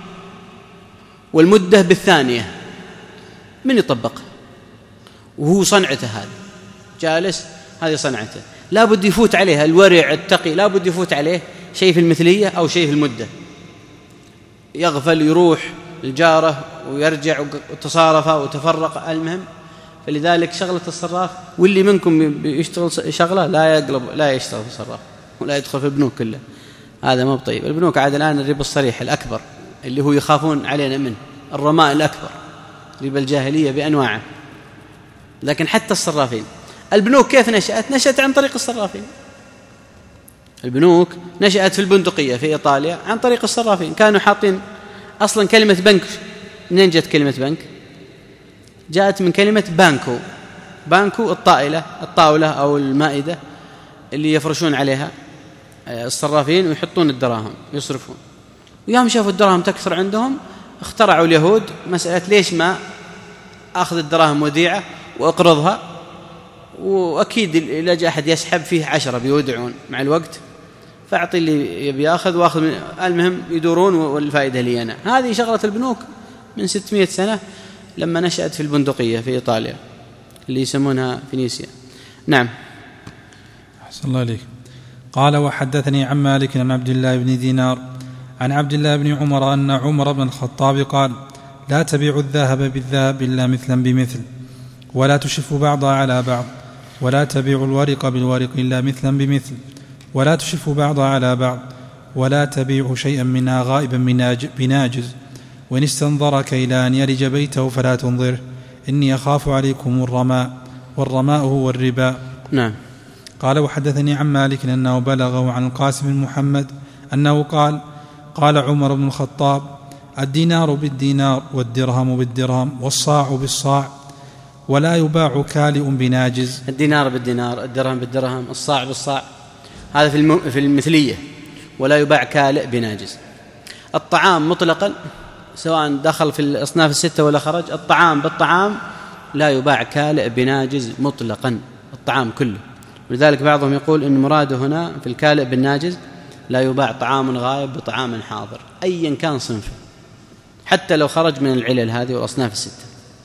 والمدة بالثانية من يطبقها؟ وهو صنعته، هذا جالس هذه صنعته، لا بد يفوت عليها الورع التقي، لا بد يفوت عليه شيء في المثلية أو شيء في المدة، يغفل يروح الجارة ويرجع وتصارف وتفرق. المهم، فلذلك شغلة الصراف، واللي منكم يشتغل شغلة لا يقلب لا يشتغل في الصراف ولا يدخل في البنوك كله، هذا ما بطيب. البنوك عاد الآن الربا الصريح الأكبر اللي هو يخافون علينا منه، الرماء الأكبر، ربا الجاهلية بأنواعه. لكن حتى الصرافين، البنوك كيف نشأت؟ نشأت عن طريق الصرافين. البنوك نشأت في البندقية في إيطاليا عن طريق الصرافين، كانوا حاطين أصلا كلمة بنك. منين جت كلمة بنك؟ جاءت من كلمة بانكو. بانكو الطائلة، الطاولة أو المائدة اللي يفرشون عليها الصرافين ويحطون الدراهم يصرفون. ويوم شافوا الدراهم تكثر عندهم، اخترعوا اليهود مسألة ليش ما أخذ الدراهم وديعة وأقرضها، وأكيد إذا جاء أحد يسحب فيه عشرة بيودعون مع الوقت، فأعطي اللي يبي يأخذ وأخذ من، المهم يدورون والفائدة لي أنا. هذه شغلة البنوك من ستمائة سنة لما نشأت في البندقية في إيطاليا اللي يسمونها فينيسيا. نعم. أحسن الله عليك. قال: وحدثني عن مالك عن عبد الله بن دينار عن عبد الله بن عمر أن عمر بن الخطاب قال: لا تبيعوا الذهب بالذهب إلا مثلا بمثل، ولا تشفوا بعضها على بعض، ولا تبيعوا الورق بالورق إلا مثلا بمثل، ولا تشفوا بعضها على بعض، ولا تبيعوا شيئا منها غائبا بناجز، وإن استنظر كيلا أن يلج بيته فلا تنظره، إني أخاف عليكم الرماء، والرماء هو الربا. نعم. قال: وحدثني عن مالك أنه بلغه عن القاسم بن محمد أنه قال: قال عمر بن الخطاب: الدينار بالدينار، والدرهم بالدرهم، والصاع بالصاع، ولا يباع كالئ بناجز. الدينار بالدينار، الدرهم بالدرهم، الصاع بالصاع، هذا في في المثلية. ولا يباع كالئ بناجز. الطعام مطلقا سواء دخل في الأصناف الستة ولا خرج، الطعام بالطعام لا يباع كالئ بناجز مطلقا، الطعام كله. ولذلك بعضهم يقول إن مراده هنا في الكالئ بالناجز لا يباع طعام غائب بطعام حاضر أيا كان صنفه، حتى لو خرج من العلل هذه والأصناف الستة.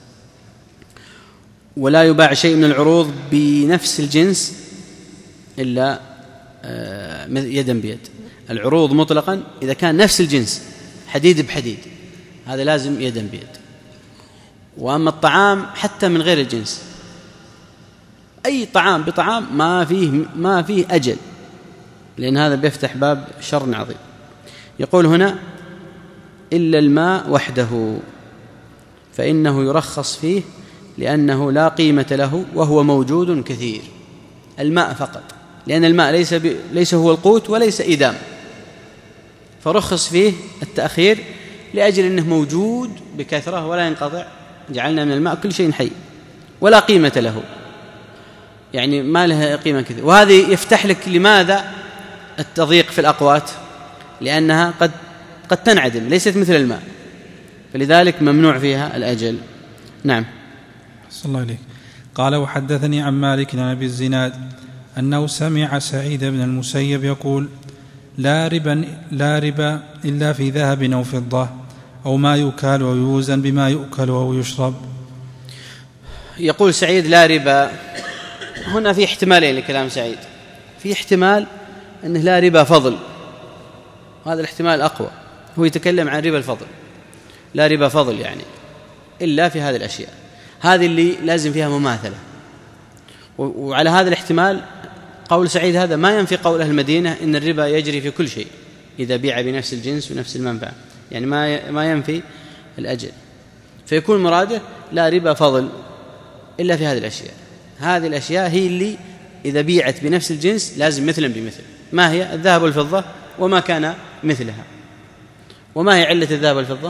ولا يباع شيء من العروض بنفس الجنس إلا يدا بيد. العروض مطلقا إذا كان نفس الجنس حديد بحديد هذا لازم يدا بيد. وأما الطعام حتى من غير الجنس، أي طعام بطعام ما فيه ما فيه أجل، لأن هذا بيفتح باب شر عظيم. يقول هنا: إلا الماء وحده فإنه يرخص فيه لأنه لا قيمة له وهو موجود كثير. الماء فقط، لأن الماء ليس, ب... ليس هو القوت وليس إدام، فرخص فيه التأخير لأجل أنه موجود بكثرة ولا ينقطع. جعلنا من الماء كل شيء حي ولا قيمة له، يعني ما له قيمة كثير. وهذه يفتح لك لماذا التضييق في الأقوات، لأنها قد قد تنعدم، ليست مثل الماء، فلذلك ممنوع فيها الأجل. نعم. صلى الله عليه. قال: وحدثني عن مالك عن أبي الزناد أنه سمع سعيد بن المسيب يقول: لا ربا لا ربا إلا في ذهب أو فضة أو ما يكال أو يوزن بما يؤكل أو يشرب. يقول سعيد: لا ربا. هنا في احتمالين لكلام سعيد. في احتمال أنه لا ربا فضل، هذا الاحتمال أقوى، هو يتكلم عن ربا الفضل، لا ربا فضل يعني إلا في هذه الأشياء، هذه اللي لازم فيها مماثلة. وعلى هذا الاحتمال قول سعيد هذا ما ينفي قول أهل المدينة إن الربا يجري في كل شيء إذا بيع بنفس الجنس ونفس المنفعة، يعني ما ما ينفي الأجل، فيكون مراده لا ربا فضل إلا في هذه الأشياء. هذه الأشياء هي اللي إذا بيعت بنفس الجنس لازم مثلا بمثل. ما هي؟ الذهب والفضة وما كان مثلها. وما هي علة الذهب والفضة؟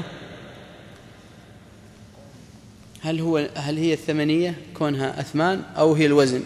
هل هو هل هي الثمنية كونها أثمان أو هي الوزن؟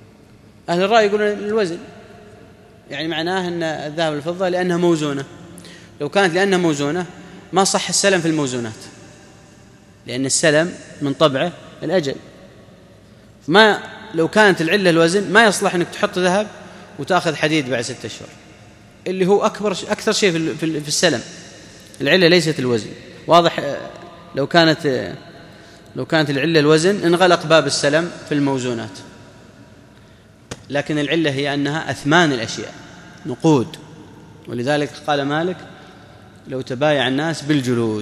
أهل الرأي يقولون الوزن، يعني معناه أن الذهب والفضة لأنها موزونة. لو كانت لأنها موزونة ما صح السلم في الموزونات، لأن السلم من طبعه الأجل. ما لو كانت العلة الوزن ما يصلح أنك تحط ذهب وتأخذ حديد بعد ستة أشهر، اللي هو أكبر أكثر شيء في في السلم. العلة ليست الوزن، واضح؟ لو كانت لو كانت العلة الوزن انغلق باب السلم في الموزونات، لكن العلة هي أنها أثمان الأشياء، نقود. ولذلك قال مالك: لو تبايع الناس بالجلود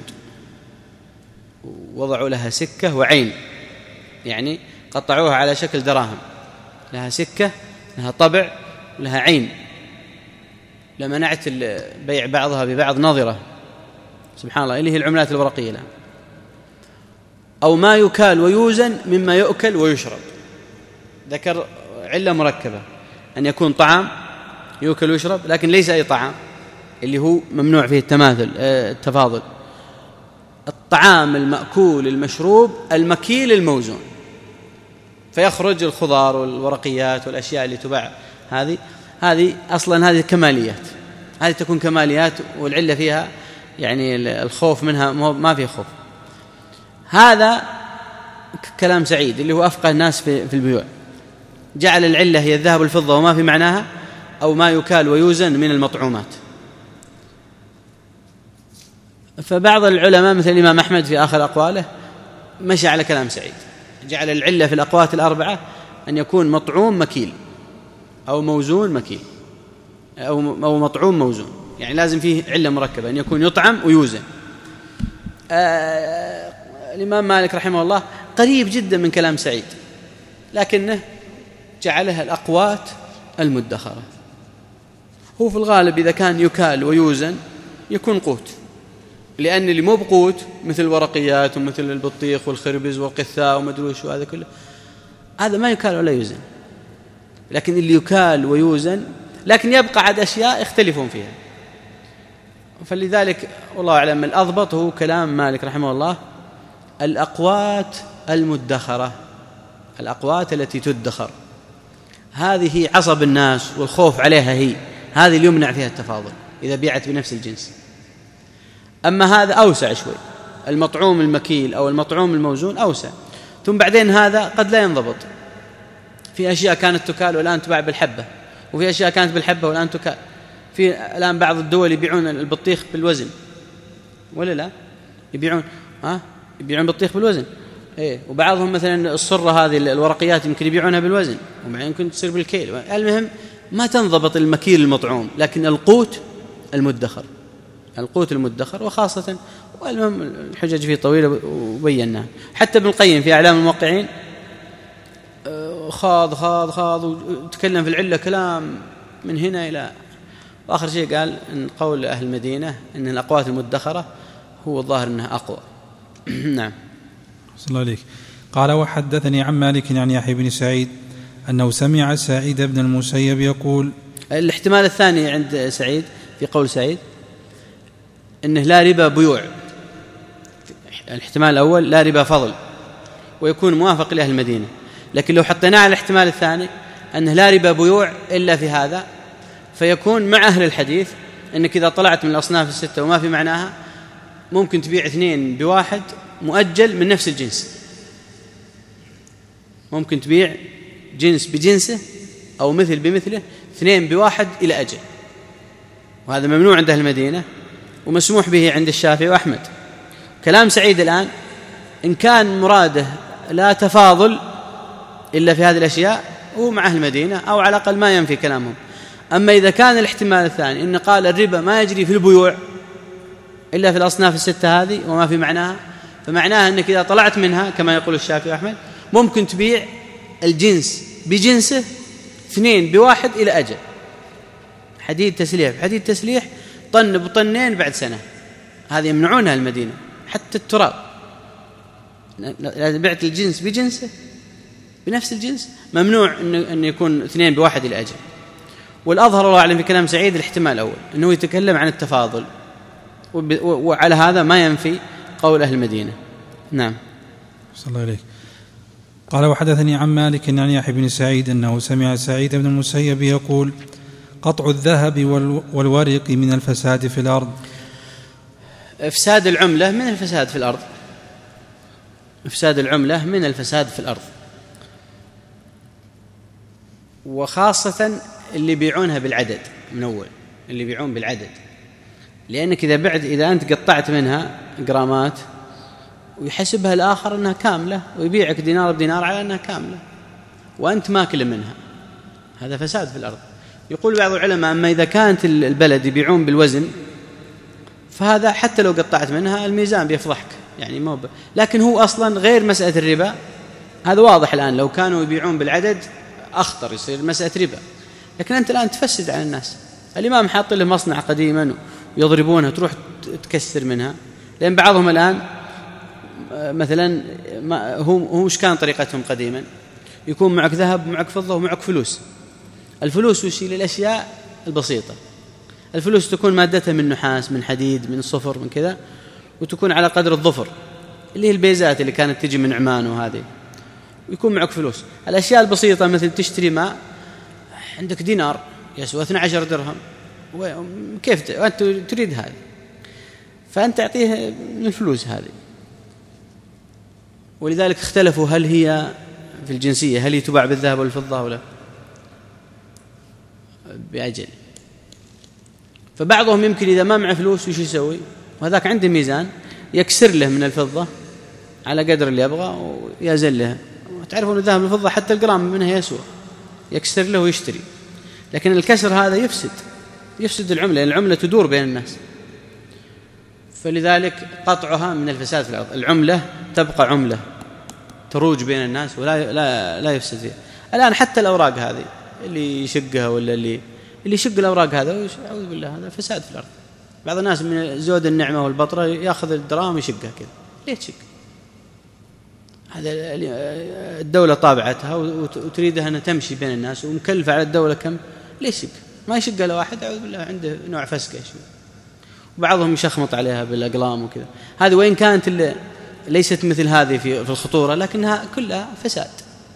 وضعوا لها سكة وعين، يعني قطعوها على شكل دراهم، لها سكة، لها طبع، لها عين، لمنعت بيع بعضها ببعض نظرة، سبحان الله، اللي هي العملات الورقية الآن. أو ما يكال ويوزن مما يؤكل ويشرب، ذكر علة مركبة، أن يكون طعام يؤكل ويشرب لكن ليس أي طعام، اللي هو ممنوع فيه التماثل التفاضل. الطعام المأكول المشروب المكيل الموزون، فيخرج الخضار والورقيات والأشياء اللي تباع، هذه هذه أصلا هذه كماليات، هذه تكون كماليات، والعلة فيها يعني الخوف منها ما فيه خوف. هذا كلام سعيد اللي هو أفقه الناس في البيوع، جعل العلة هي الذهب والفضة وما في معناها، أو ما يكال ويوزن من المطعومات. فبعض العلماء مثل الإمام أحمد في آخر أقواله مشى على كلام سعيد، جعل العلة في الأقوات الأربعة أن يكون مطعوم مكيل أو موزون مكيل أو مطعوم موزون، يعني لازم فيه علة مركبة، أن يكون يطعم ويوزن. آه الإمام مالك رحمه الله قريب جدا من كلام سعيد، لكنه جعلها الأقوات المدخرة. هو في الغالب إذا كان يكال ويوزن يكون قوت، لأن اللي مو بقوت مثل الورقيات ومثل البطيخ والخربز والقثاء ومدروش وهذا كله، هذا ما يكال ولا يوزن. لكن اللي يكال ويوزن، لكن يبقى عد أشياء يختلفون فيها. فلذلك والله أعلم الأضبط هو كلام مالك رحمه الله: الأقوات المدخرة، الأقوات التي تدخر، هذه هي عصب الناس والخوف عليها، هي هذه اللي يمنع فيها التفاضل إذا بيعت بنفس الجنس. أما هذا أوسع شوي، المطعوم المكيل أو المطعوم الموزون أوسع. ثم بعدين هذا قد لا ينضبط، في أشياء كانت تكال والآن تباع بالحبة، وفي أشياء كانت بالحبة والآن تكال. في الآن بعض الدول يبيعون البطيخ بالوزن، ولا لا؟ يبيعون ها يبيعون بطيخ بالوزن، إيه. وبعضهم مثلا الصرة هذه الورقيات يمكن يبيعونها بالوزن، وبعدين يمكن تصير بالكيل. المهم ما تنضبط المكيل المطعوم، لكن القوت المدخر، القوت المدخر. وخاصة والمهم الحجج فيه طويلة وبيناها، حتى ابن القيم في أعلام الموقعين خاض خاض خاض وتكلم في العلة كلام من هنا إلى وآخر شيء قال إن قول أهل المدينة إن الأقوات المدخرة هو الظاهر أنها أقوى. نعم. صلى الله عليك. قال: وحدثني عن مالك عن يحيى بن سعيد أنه سمع سعيد بن المسيب يقول. الاحتمال الثاني عند سعيد في قول سعيد إنه لا ربا بيوع، الاحتمال الأول لا ربا فضل ويكون موافق لأهل المدينة. لكن لو حطيناه على الاحتمال الثاني أنه لا ربا بيوع إلا في هذا، فيكون مع أهل الحديث أنك إذا طلعت من الأصناف الستة وما في معناها ممكن تبيع اثنين بواحد مؤجل من نفس الجنس، ممكن تبيع جنس بجنسه أو مثل بمثله، اثنين بواحد إلى أجل، وهذا ممنوع عند أهل المدينة ومسموح به عند الشافعي وأحمد. كلام سعيد الآن إن كان مراده لا تفاضل إلا في هذه الأشياء هو مع أهل المدينة، أو على الأقل ما ينفي كلامهم. أما إذا كان الاحتمال الثاني إن قال الربا ما يجري في البيوع إلا في الأصناف الستة هذه وما في معناها، فمعناها أنك إذا طلعت منها كما يقول الشافعي وأحمد ممكن تبيع الجنس بجنسه اثنين بواحد إلى أجل، حديد تسليح بحديد تسليح، طن بطنين بعد سنة. هذه يمنعونها المدينة، حتى التراب إذا بعت الجنس بجنسه بنفس الجنس ممنوع أن يكون اثنين بواحد إلى أجل. والأظهر الله أعلم في كلام سعيد الاحتمال الأول أنه يتكلم عن التفاضل، وعلى هذا ما ينفي قول أهل المدينة. نعم. صلى الله عليه. قال: وحدثني عن مالك عن يحيى بن سعيد أنه سمع سعيد بن المسيب يقول: قطع الذهب والورق من الفساد في الأرض. إفساد العملة من الفساد في الأرض، إفساد العملة من الفساد في الأرض، وخاصة اللي يبيعونها بالعدد من أول، اللي يبيعون بالعدد، لأنك إذا بعد إذا أنت قطعت منها جرامات ويحسبها الآخر أنها كاملة ويبيعك دينار بدينار على أنها كاملة وأنت ماكل منها، هذا فساد في الأرض. يقول بعض العلماء أما إذا كانت البلد يبيعون بالوزن فهذا حتى لو قطعت منها الميزان بيفضحك، يعني ما ب... لكن هو أصلا غير مسألة الربا، هذا واضح الآن. لو كانوا يبيعون بالعدد أخطر، يصير مسألة ربا، لكن أنت الآن تفسد على الناس. الإمام حاط له مصنع قديما ويضربونها تروح تكسر منها، لأن بعضهم الآن مثلا هو هو مش كان طريقتهم قديما، يكون معك ذهب ومعك فضة ومعك فلوس. الفلوس وش للأشياء البسيطة، الفلوس تكون مادتها من نحاس من حديد من صفر من كذا، وتكون على قدر الظفر اللي هي البيزات اللي كانت تجي من عمان وهذه، ويكون معك فلوس. الأشياء البسيطة مثل تشتري ماء عندك دينار يسوى اثني عشر درهم، كيف أنت تريد هذه، فأنت تعطيه من الفلوس هذه. ولذلك اختلفوا هل هي في الجنسية هل هي تباع بالذهب والفضة ولا بأجل. فبعضهم يمكن إذا ما معه فلوس وش يسوي، وهذاك عنده ميزان يكسر له من الفضة على قدر اللي يبغى ويزل له. تعرفون الذهب والفضة حتى الجرام منها يسوى، يكسر له ويشتري، لكن الكسر هذا يفسد يفسد العملة، لأن العملة تدور بين الناس. فلذلك قطعها من الفساد في الأرض. العملة تبقى عملة تروج بين الناس ولا لا لا يفسد فيها. الآن حتى الأوراق هذه اللي يشقها ولا اللي اللي يشق الأوراق هذا، أعوذ بالله، هذا فساد في الأرض. بعض الناس من زود النعمة والبطرة يأخذ الدراهم ويشقها كذا. ليه تشق؟ هذا الدولة طابعتها وتريدها أن تمشي بين الناس ومكلفة على الدولة كم، ليه يشق؟ ما يشق له واحد، أعوذ بالله، عنده نوع فسكة شوي. وبعضهم يشخمط عليها بالأقلام وكذا. هذه وإن كانت ليست مثل هذه في الخطورة، لكنها كلها فساد.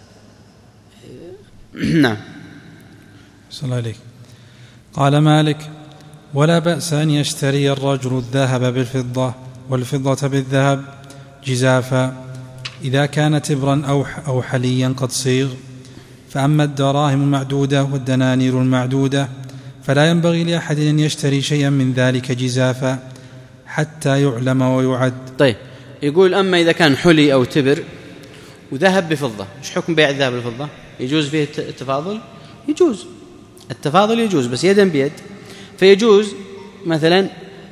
نعم. صلى الله عليك. قال مالك: ولا بأس أن يشتري الرجل الذهب بالفضة والفضة بالذهب جزافا إذا كان تبرا أو حليا قد صيغ. فأما الدراهم المعدودة والدنانير المعدودة فلا ينبغي لأحد أن يشتري شيئا من ذلك جزافا حتى يعلم ويعد. طيب، يقول أما إذا كان حلي أو تبر وذهب بفضة، إيش حكم بيع الذهب بالفضة؟ يجوز فيه التفاضل؟ يجوز التفاضل، يجوز بس يدا بيد. فيجوز مثلا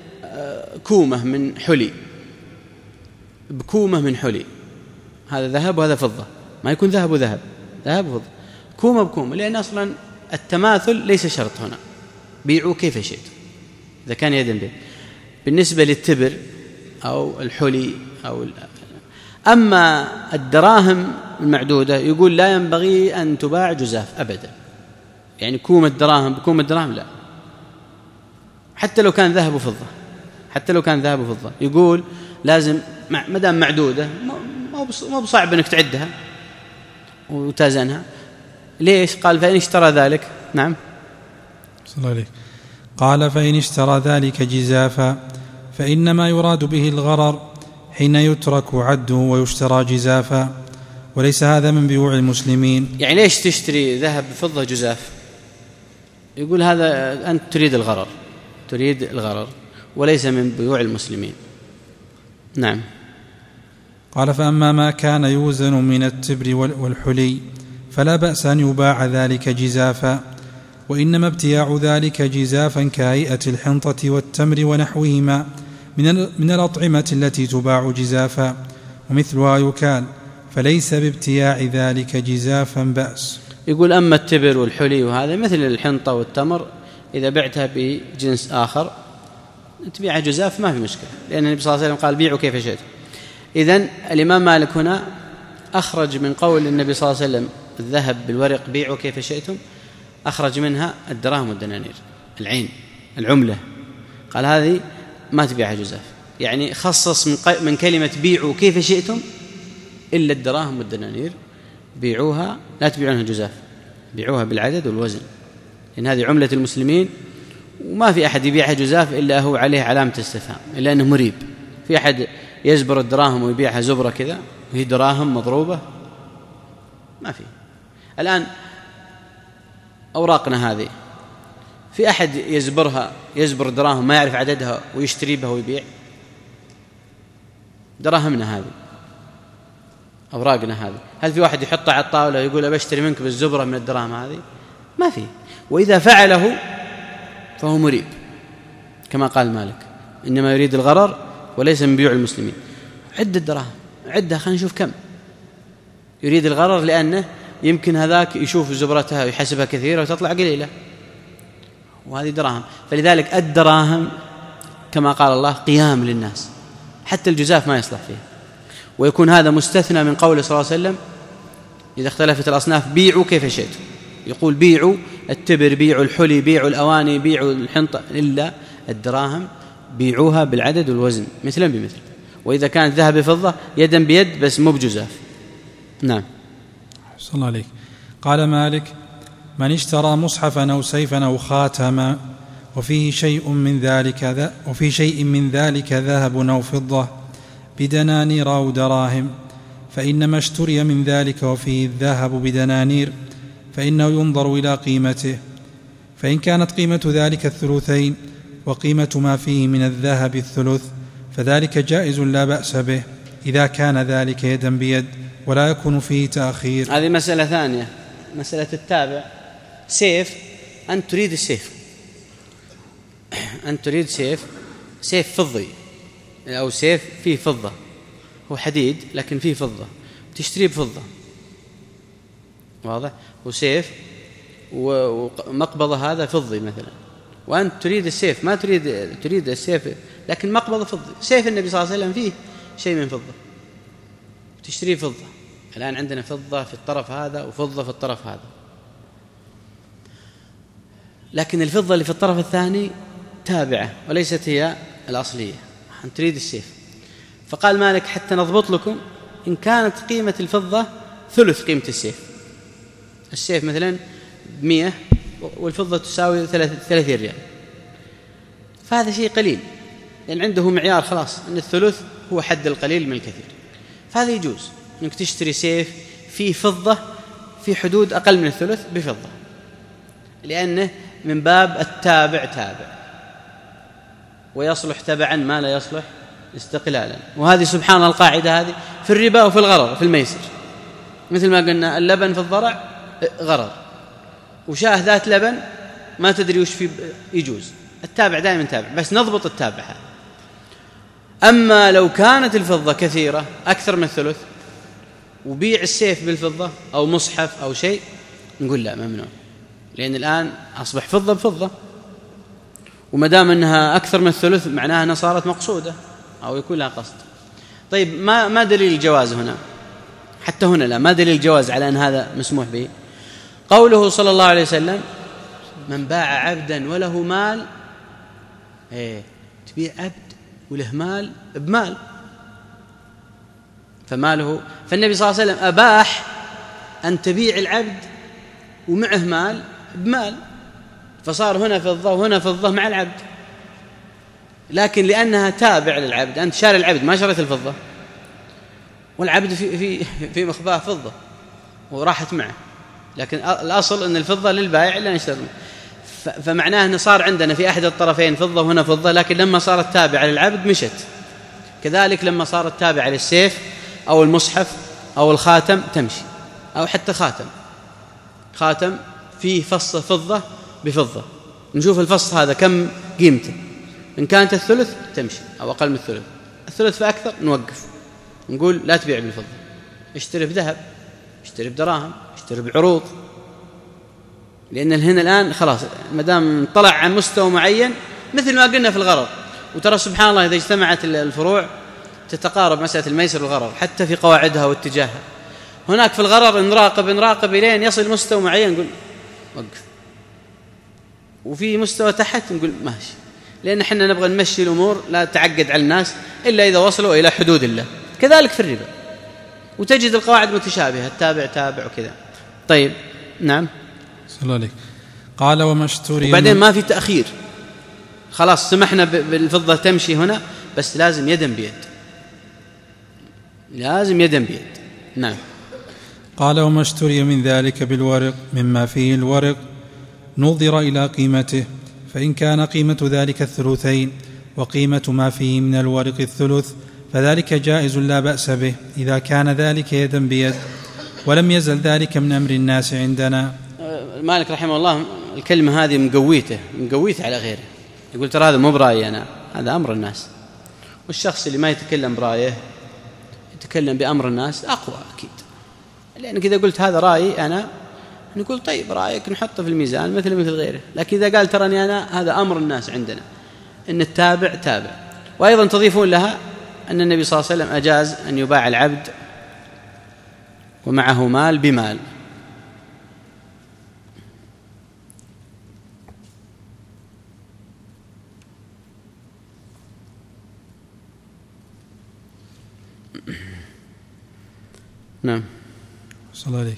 كومة من حلي بكومة من حلي، هذا ذهب وهذا فضة، ما يكون ذهب وذهب، ذهب وفضة، كومة بكومة، لأن أصلا التماثل ليس شرط هنا، بيعوا كيف شئت إذا كان يدا بيد. بالنسبة للتبر أو الحلي أو أما الدراهم المعدودة يقول لا ينبغي أن تباع جزاف أبدا، يعني كومة دراهم بكومة دراهم لا، حتى لو كان ذهب وفضة، حتى لو كان ذهب وفضة يقول لازم ما دام معدودة ما بصعب أنك تعدها وتزنها. ليش؟ قال فإن اشترى ذلك. نعم. صلى الله عليه. قال فإن اشترى ذلك جزافا فإنما يراد به الغرر حين يترك عده ويشترى جزافا، وليس هذا من بيوع المسلمين. يعني ليش تشتري ذهب بفضة جزاف؟ يقول هذا أنت تريد الغرر، تريد الغرر وليس من بيوع المسلمين. نعم. قال فأما ما كان يوزن من التبر والحلي فلا بأس أن يباع ذلك جزافا، وإنما ابتياع ذلك جزافا كهيئة الحنطة والتمر ونحوهما من الأطعمة التي تباع جزافا ومثلها يكال، فليس بابتياع ذلك جزافا بأس. يقول أما التبر والحلي وهذا مثل الحنطة والتمر إذا بعتها بجنس آخر تبيعها جزاف ما في مشكلة، لأن النبي صلى الله عليه وسلم قال بيعوا كيف شئتم. إذن الإمام مالك هنا أخرج من قول النبي صلى الله عليه وسلم الذهب بالورق بيعوا كيف شئتم، أخرج منها الدراهم والدنانير العين العملة، قال هذه ما تبيعها جزاف، يعني خصص من, من كلمة بيعوا كيف شئتم إلا الدراهم والدنانير بيعوها لا تبيعونها جزاف، بيعوها بالعدد والوزن، لأن هذه عملة المسلمين وما في أحد يبيعها جزاف إلا هو عليه علامة استفهام، إلا أنه مريب. في أحد يزبر الدراهم ويبيعها زبرة كذا وهي دراهم مضروبة؟ ما في. الآن أوراقنا هذه في أحد يزبرها يزبر دراهم ما يعرف عددها ويشتري بها ويبيع؟ دراهمنا هذه، أوراقنا هذه، هل في واحد يحطها على الطاولة ويقول أبشتري منك بالزبرة من الدراهم هذه؟ ما في. وإذا فعله فهو مريب كما قال مالك، إنما يريد الغرر وليس من بيوع المسلمين. عد الدراهم، عدها خلينا نشوف كم. يريد الغرر لأنه يمكن هذاك يشوف زبرتها ويحسبها كثيرة وتطلع قليلة، وهذه دراهم. فلذلك الدراهم كما قال الله قيام للناس، حتى الجزاف ما يصلح فيه. ويكون هذا مستثنى من قوله صلى الله عليه وسلم إذا اختلفت الأصناف بيعوا كيف شئتم. يقول بيعوا التبر، بيعوا الحلي، بيعوا الأواني، بيعوا الحنطة، إلا الدراهم بيعوها بالعدد والوزن مثلا بمثل. وإذا كانت ذهب بفضة يدا بيد بس مو بجزاف. نعم. صلى الله عليك. قال مالك: من اشترى مصحفا أو سيفا أو خاتما وفيه شيء من ذلك وفي شيء من ذلك ذهب أو فضة بدنانير أو دراهم، فإنما اشتري من ذلك وفيه الذهب بدنانير فإنه ينظر إلى قيمته، فإن كانت قيمة ذلك الثلثين وقيمة ما فيه من الذهب الثلث فذلك جائز لا بأس به إذا كان ذلك يدا بيد ولا يكون فيه تأخير. هذه مسألة ثانية، مسألة التابع. سيف، أنت تريد السيف، أنت تريد سيف سيف فضي أو سيف فيه فضة، هو حديد لكن فيه فضة، تشتري بفضة، واضح؟ وسيف ومقبضة هذا فضي مثلا، وأنت تريد السيف، ما تريد تريد السيف لكن مقبضة فضي. سيف النبي صلى الله عليه وسلم فيه شيء من فضة، تشتري فضة. الآن عندنا فضة في الطرف هذا وفضة في الطرف هذا، لكن الفضة اللي في الطرف الثاني تابعة وليست هي الأصلية. أنت تريد السيف، فقال مالك حتى نضبط لكم إن كانت قيمة الفضة ثلث قيمة السيف، السيف مثلا مئة والفضة تساوي ثلاثين ريال، فهذا شيء قليل لأن عنده معيار خلاص أن الثلث هو حد القليل من الكثير، فهذا يجوز أنك تشتري سيف فيه فضة في حدود أقل من الثلث بفضة، لأنه من باب التابع تابع ويصلح تبعا ما لا يصلح استقلالا. وهذه سبحان القاعدة هذه في الربا وفي الغرر في الميسر، مثل ما قلنا اللبن في الضرع غرر، وشاه ذات لبن ما تدري وش فيه يجوز. التابع دائما تابع، بس نضبط التابع هذا. أما لو كانت الفضة كثيرة أكثر من الثلث وبيع السيف بالفضة أو مصحف أو شيء، نقول لا ممنوع، لأن الآن أصبح فضة بفضة، ومدام أنها أكثر من الثلث معناها أنها صارت مقصودة أو يكون لها قصد. طيب ما ما دليل الجواز هنا؟ حتى هنا لا، ما دليل الجواز على أن هذا مسموح به؟ قوله صلى الله عليه وسلم: من باع عبدا وله مال، إيه تبيع عبد وله مال بمال فماله. فالنبي صلى الله عليه وسلم أباح أن تبيع العبد ومعه مال بمال، فصار هنا فضة وهنا فضة مع العبد، لكن لأنها تابع للعبد، أنت شاري العبد ما شريت الفضة، والعبد في في في مخباه فضة وراحت معه، لكن الأصل أن الفضة للبائع إلا نشتري. فمعناه أنه صار عندنا في أحد الطرفين فضة وهنا فضة، لكن لما صارت تابعة للعبد مشت. كذلك لما صارت تابعة للسيف أو المصحف أو الخاتم تمشي، أو حتى خاتم خاتم فيه فص فضة بفضة، نشوف الفص هذا كم قيمته، إن كانت الثلث تمشي أو أقل من الثلث، الثلث فأكثر نوقف، نقول لا تبيع بالفضة، اشتري بذهب، اشتري بدراهم، اشتري بعروض، لأن هنا الآن خلاص مدام طلع عن مستوى معين، مثل ما قلنا في الغرر. وترى سبحان الله إذا اجتمعت الفروع تتقارب مسألة الميسر والغرر حتى في قواعدها واتجاهها. هناك في الغرر نراقب نراقب إلين يصل مستوى معين نقول وقف، وفي مستوى تحت نقول ماشي، لأن احنا نبغى نمشي الأمور لا تعقد على الناس إلا إذا وصلوا إلى حدود الله. كذلك في الربا، وتجد القواعد متشابهة، التابع تابع وكذا. طيب نعم. صلى الله عليه. قال: وما اشتري، وبعدين ما في تأخير، خلاص سمحنا بالفضة تمشي هنا، بس لازم يدا بيد، لازم يدا بيد. نعم. قال: وما اشتري من ذلك بالورق مما فيه الورق نظر إلى قيمته، فإن كان قيمة ذلك الثلثين وقيمة ما فيه من الورق الثلث فذلك جائز لا بأس به إذا كان ذلك يدا بيد، ولم يزل ذلك من أمر الناس عندنا. مالك رحمه الله الكلمة هذه مقويته مقويته على غيره، يقول ترى هذا مو برأيي أنا، هذا أمر الناس. والشخص اللي ما يتكلم برأيه يتكلم بأمر الناس أقوى أكيد، لأنك إذا قلت هذا رأيي أنا نقول طيب رأيك نحطه في الميزان مثل مثل غيره، لكن إذا قال تراني أنا هذا أمر الناس عندنا، إن التابع تابع. وأيضا تضيفون لها أن النبي صلى الله عليه وسلم أجاز أن يباع العبد ومعه مال بمال. نعم. صلى الله عليه.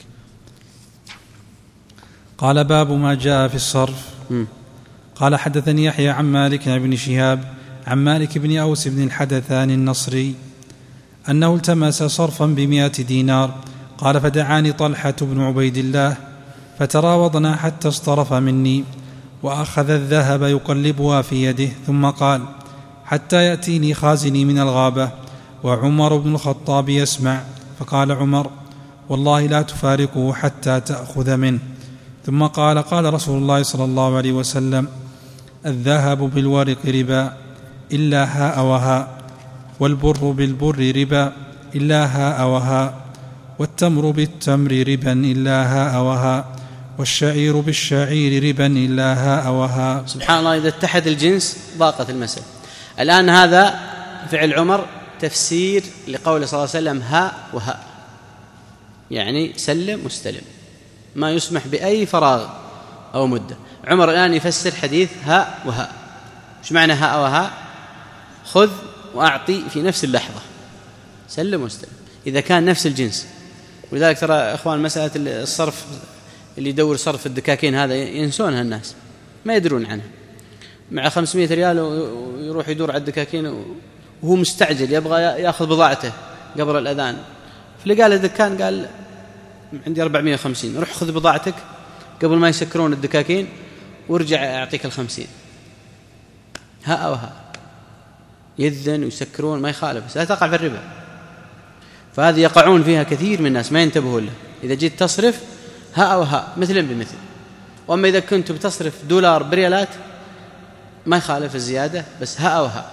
قال: باب ما جاء في الصرف. م. قال: حدثني يحيى عن مالك عن ابن شهاب عن مالك بن أوس بن الحدثان النصري أنه التمس صرفا بمائة دينار. قال: فدعاني طلحة بن عبيد الله فتراوضنا حتى اصطرف مني، وأخذ الذهب يقلبها في يده، ثم قال: حتى يأتيني خازني من الغابة وعمر بن الخطاب يسمع. فقال عمر: والله لا تفارقه حتى تأخذ منه. ثم قال: قال رسول الله صلى الله عليه وسلم: الذهب بالورق ربا إلا هاء وهاء، والبر بالبر ربا إلا هاء وهاء، والتمر بالتمر ربا إلا هاء وهاء، والشعير بالشعير ربا إلا هاء وهاء. سبحان الله، إذا اتحد الجنس ضاقت المسألة. الآن هذا فعل عمر تفسير لقوله صلى الله عليه وسلم هاء وهاء، يعني سلم واستلم، ما يسمح بأي فراغ أو مدة. عمر الآن يفسر حديث هاء وهاء. إيش معنى هاء وهاء؟ خذ وأعطي في نفس اللحظة، سلم واستلم، إذا كان نفس الجنس. ولذلك ترى أخوان مسألة الصرف اللي يدور صرف الدكاكين هذا ينسونها الناس، ما يدرون عنها. مع خمسمائة ريال ويروح يدور على الدكاكين وهو مستعجل يبغى يأخذ بضاعته قبل الأذان، فلقى له دكان قال عندي أربعمائة وخمسين، روح خذ بضاعتك قبل ما يسكرون الدكاكين وارجع أعطيك الخمسين. هاء وهاء، يذن ويسكرون ما يخالف، بس لا تقع في الربا. فهذه يقعون فيها كثير من الناس ما ينتبهون له. إذا جيت تصرف هاء وهاء مثلا بمثل. وأما إذا كنت بتصرف دولار بريالات ما يخالف الزيادة، بس هاء وهاء.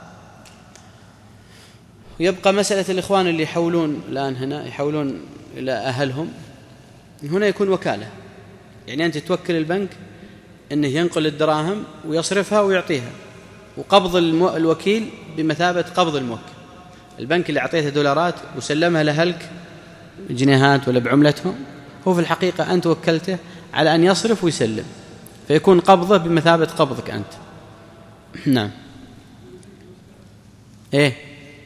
ويبقى مسألة الإخوان اللي يحولون الآن هنا يحولون إلى أهلهم، هنا يكون وكالة، يعني أنت توكل البنك أنه ينقل الدراهم ويصرفها ويعطيها، وقبض الوكيل بمثابة قبض الموكل. البنك اللي أعطيته دولارات وسلمها لأهلك جنيهات ولا بعملتهم، هو في الحقيقة أنت وكلته على أن يصرف ويسلم، فيكون قبضه بمثابة قبضك أنت. نعم. إيه؟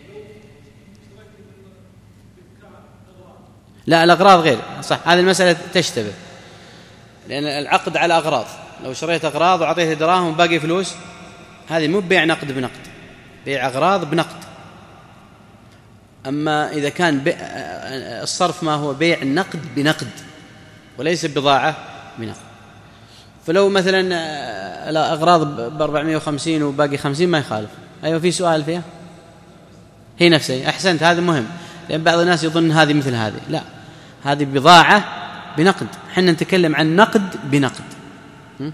لا، الأغراض غير صح، هذه المسألة تشتبه، لأن العقد على أغراض. لو شريت أغراض وعطيت دراهم وباقي فلوس، هذه مو بيع نقد بنقد، بيع أغراض بنقد. أما إذا كان الصرف ما هو بيع النقد بنقد وليس بضاعة بنقد، فلو مثلا الأغراض بأربعمائة وخمسين وباقي خمسين ما يخالف. أيوة، في سؤال فيها؟ هي نفسها. أحسنت، هذا مهم، لأن بعض الناس يظن هذه مثل هذه. لا، هذه بضاعة بنقد، حنا نتكلم عن نقد بنقد. م?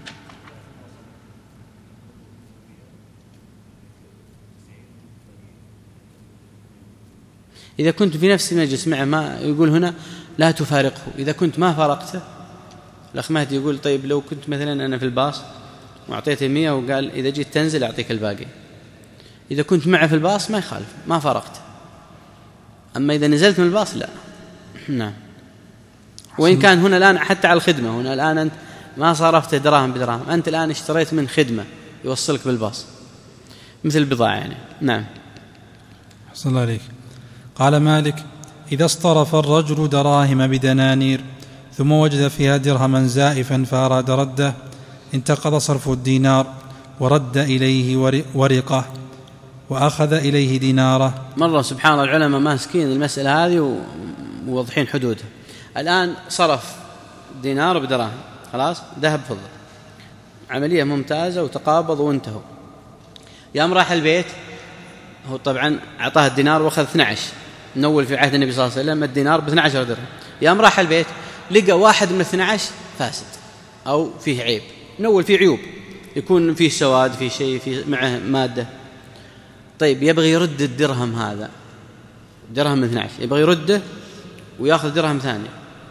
إذا كنت في نفس المجلس معه، ما يقول هنا لا تفارقه. إذا كنت ما فارقته، الأخ مهدي يقول طيب لو كنت مثلا أنا في الباص وأعطيته مية وقال إذا جيت تنزل أعطيك الباقي، إذا كنت معه في الباص ما يخالف، ما فارقته. أما إذا نزلت من الباص لا. نعم. وإن كان هنا الآن حتى على الخدمة، هنا الآن أنت ما صرفت دراهم بدراهم، أنت الآن اشتريت من خدمة يوصلك بالباص مثل البضاعة يعني. نعم. أحسن الله عليك. قال مالك: إذا اصطرف الرجل دراهم بدنانير ثم وجد فيها درهما زائفا فأراد رده، انتقض صرف الدينار ورد إليه ورقة وأخذ إليه ديناره. مرة سبحان الله العلماء ماسكين المسألة هذه ووضحين حدودها. الآن صرف دينار بدراهم، خلاص ذهب فضة، عملية ممتازة وتقابض وانتهوا. يوم راح البيت، هو طبعا أعطاه الدينار وأخذ اثني عشر، نول في عهد النبي صلى الله عليه وسلم الدينار ب اثني عشر درهم. يوم راح البيت لقى واحد من اثني عشر فاسد أو فيه عيب، نول فيه عيوب، يكون فيه سواد، فيه شيء، فيه معه مادة. طيب يبغي يرد الدرهم هذا، درهم من اثني عشر، يبغي يرده ويأخذ درهم ثاني.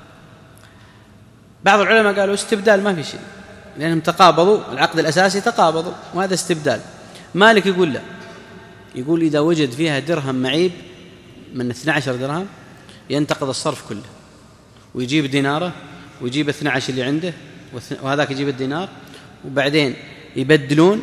بعض العلماء قالوا استبدال ما في شيء، لأنهم تقابضوا، العقد الأساسي تقابضوا، وهذا استبدال. مالك يقول لا، يقول إذا وجد فيها درهم معيب من اثني عشر درهم ينتقض الصرف كله، ويجيب ديناره ويجيب اثني عشر اللي عنده وهذاك يجيب الدينار، وبعدين يبدلون،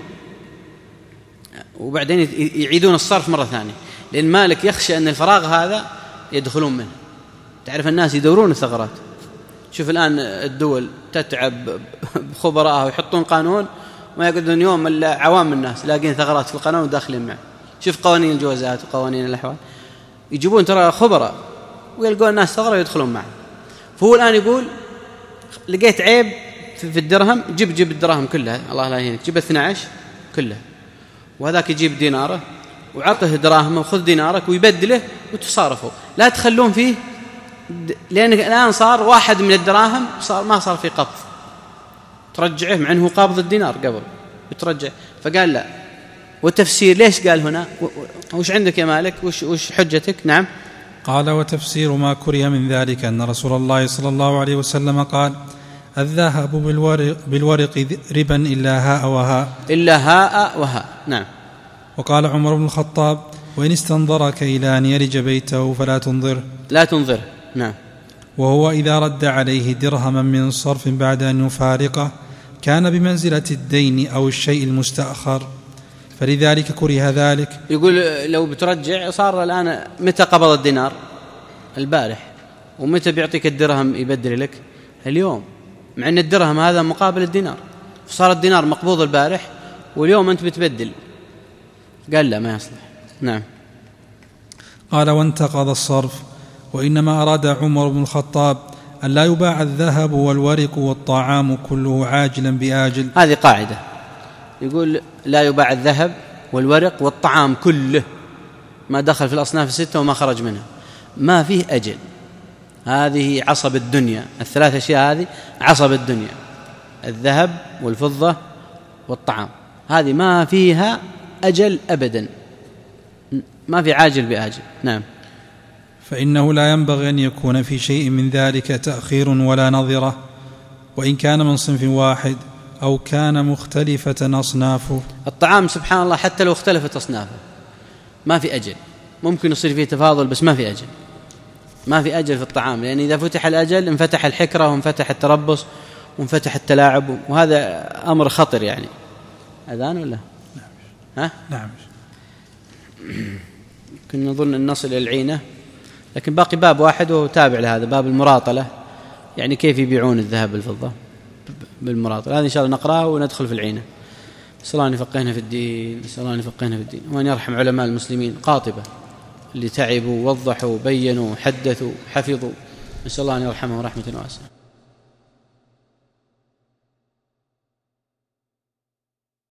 وبعدين يعيدون الصرف مرة ثانية، لأن مالك يخشى أن الفراغ هذا يدخلون منه. تعرف الناس يدورون الثغرات. شوف الآن الدول تتعب بخبراءها ويحطون قانون ما يقدرون يوم إلا عوام الناس لاقين ثغرات في القانون وداخلين معه. شوف قوانين الجوازات وقوانين الأحوال، يجيبون ترى خبراء ويلقون الناس ثغرة ويدخلون معه. فهو الآن يقول لقيت عيب في الدرهم، جيب جيب الدراهم كلها، الله لا يهينك، جيب اثني عشر كلها، وهذاك يجيب ديناره وعطه دراهمه وخذ دينارك ويبدله وتصارفوا، لا تخلون فيه، لأن الآن صار واحد من الدراهم صار ما صار في قبض، ترجعه مع أنه قابض الدينار قبل وترجع. فقال لا. والتفسير ليش قال هنا؟ وش عندك يا مالك؟ وش, وش حجتك؟ نعم. قال وتفسير ما كره من ذلك أن رسول الله صلى الله عليه وسلم قال الذهب بالورق, بالورق ربا إلا هاء وهاء، إلا هاء وهاء. نعم. وقال عمر بن الخطاب وإن استنظرك إلى أن يرج بيته فلا تنظره، لا تنظره. نعم. وهو إذا رد عليه درهما من صرف بعد أن يفارقه كان بمنزلة الدين أو الشيء المستأخر، فلذلك كره ذلك. يقول لو بترجع، صار الآن متى قبض الدينار؟ البارح. ومتى بيعطيك الدرهم يبدل لك؟ اليوم، مع أن الدرهم هذا مقابل الدينار، فصار الدينار مقبوض البارح واليوم أنت بتبدل. قال لا ما يصلح. نعم. قال وانتقض الصرف. وإنما أراد عمر بن الخطاب أن لا يباع الذهب والورق والطعام كله عاجلا بآجل. هذه قاعدة، يقول لا يباع الذهب والورق والطعام كله، ما دخل في الأصناف الستة وما خرج منها، ما فيه أجل. هذه عصب الدنيا، الثلاث أشياء هذه عصب الدنيا، الذهب والفضة والطعام، هذه ما فيها أجل أبدا، ما في عاجل بآجل. نعم. فإنه لا ينبغي أن يكون في شيء من ذلك تأخير ولا نظرة، وإن كان من صنف واحد أو كان مختلفة أصنافه. الطعام سبحان الله حتى لو اختلفت أصنافه ما في أجل، ممكن يصير فيه تفاضل بس ما في أجل، ما في أجل في الطعام، لأن إذا فتح الأجل انفتح الحكرة وانفتح التربص وانفتح التلاعب، وهذا أمر خطر. يعني أذان ولا؟ ها؟ نعم. كنا نظن أن نصل إلى العينة، لكن باقي باب واحد وهو تابع لهذا، باب المراطلة، يعني كيف يبيعون الذهب والفضة بالمراطلة. هذا إن شاء الله نقرأه وندخل في العينة. نسأل الله أن يفقهنا في الدين، نسأل الله أن يفقهنا في الدين، وأن يرحم علماء المسلمين قاطبة اللي تعبوا ووضحوا وبينوا وحدثوا حفظوا، نسأل الله أن يرحمهم رحمة واسعة.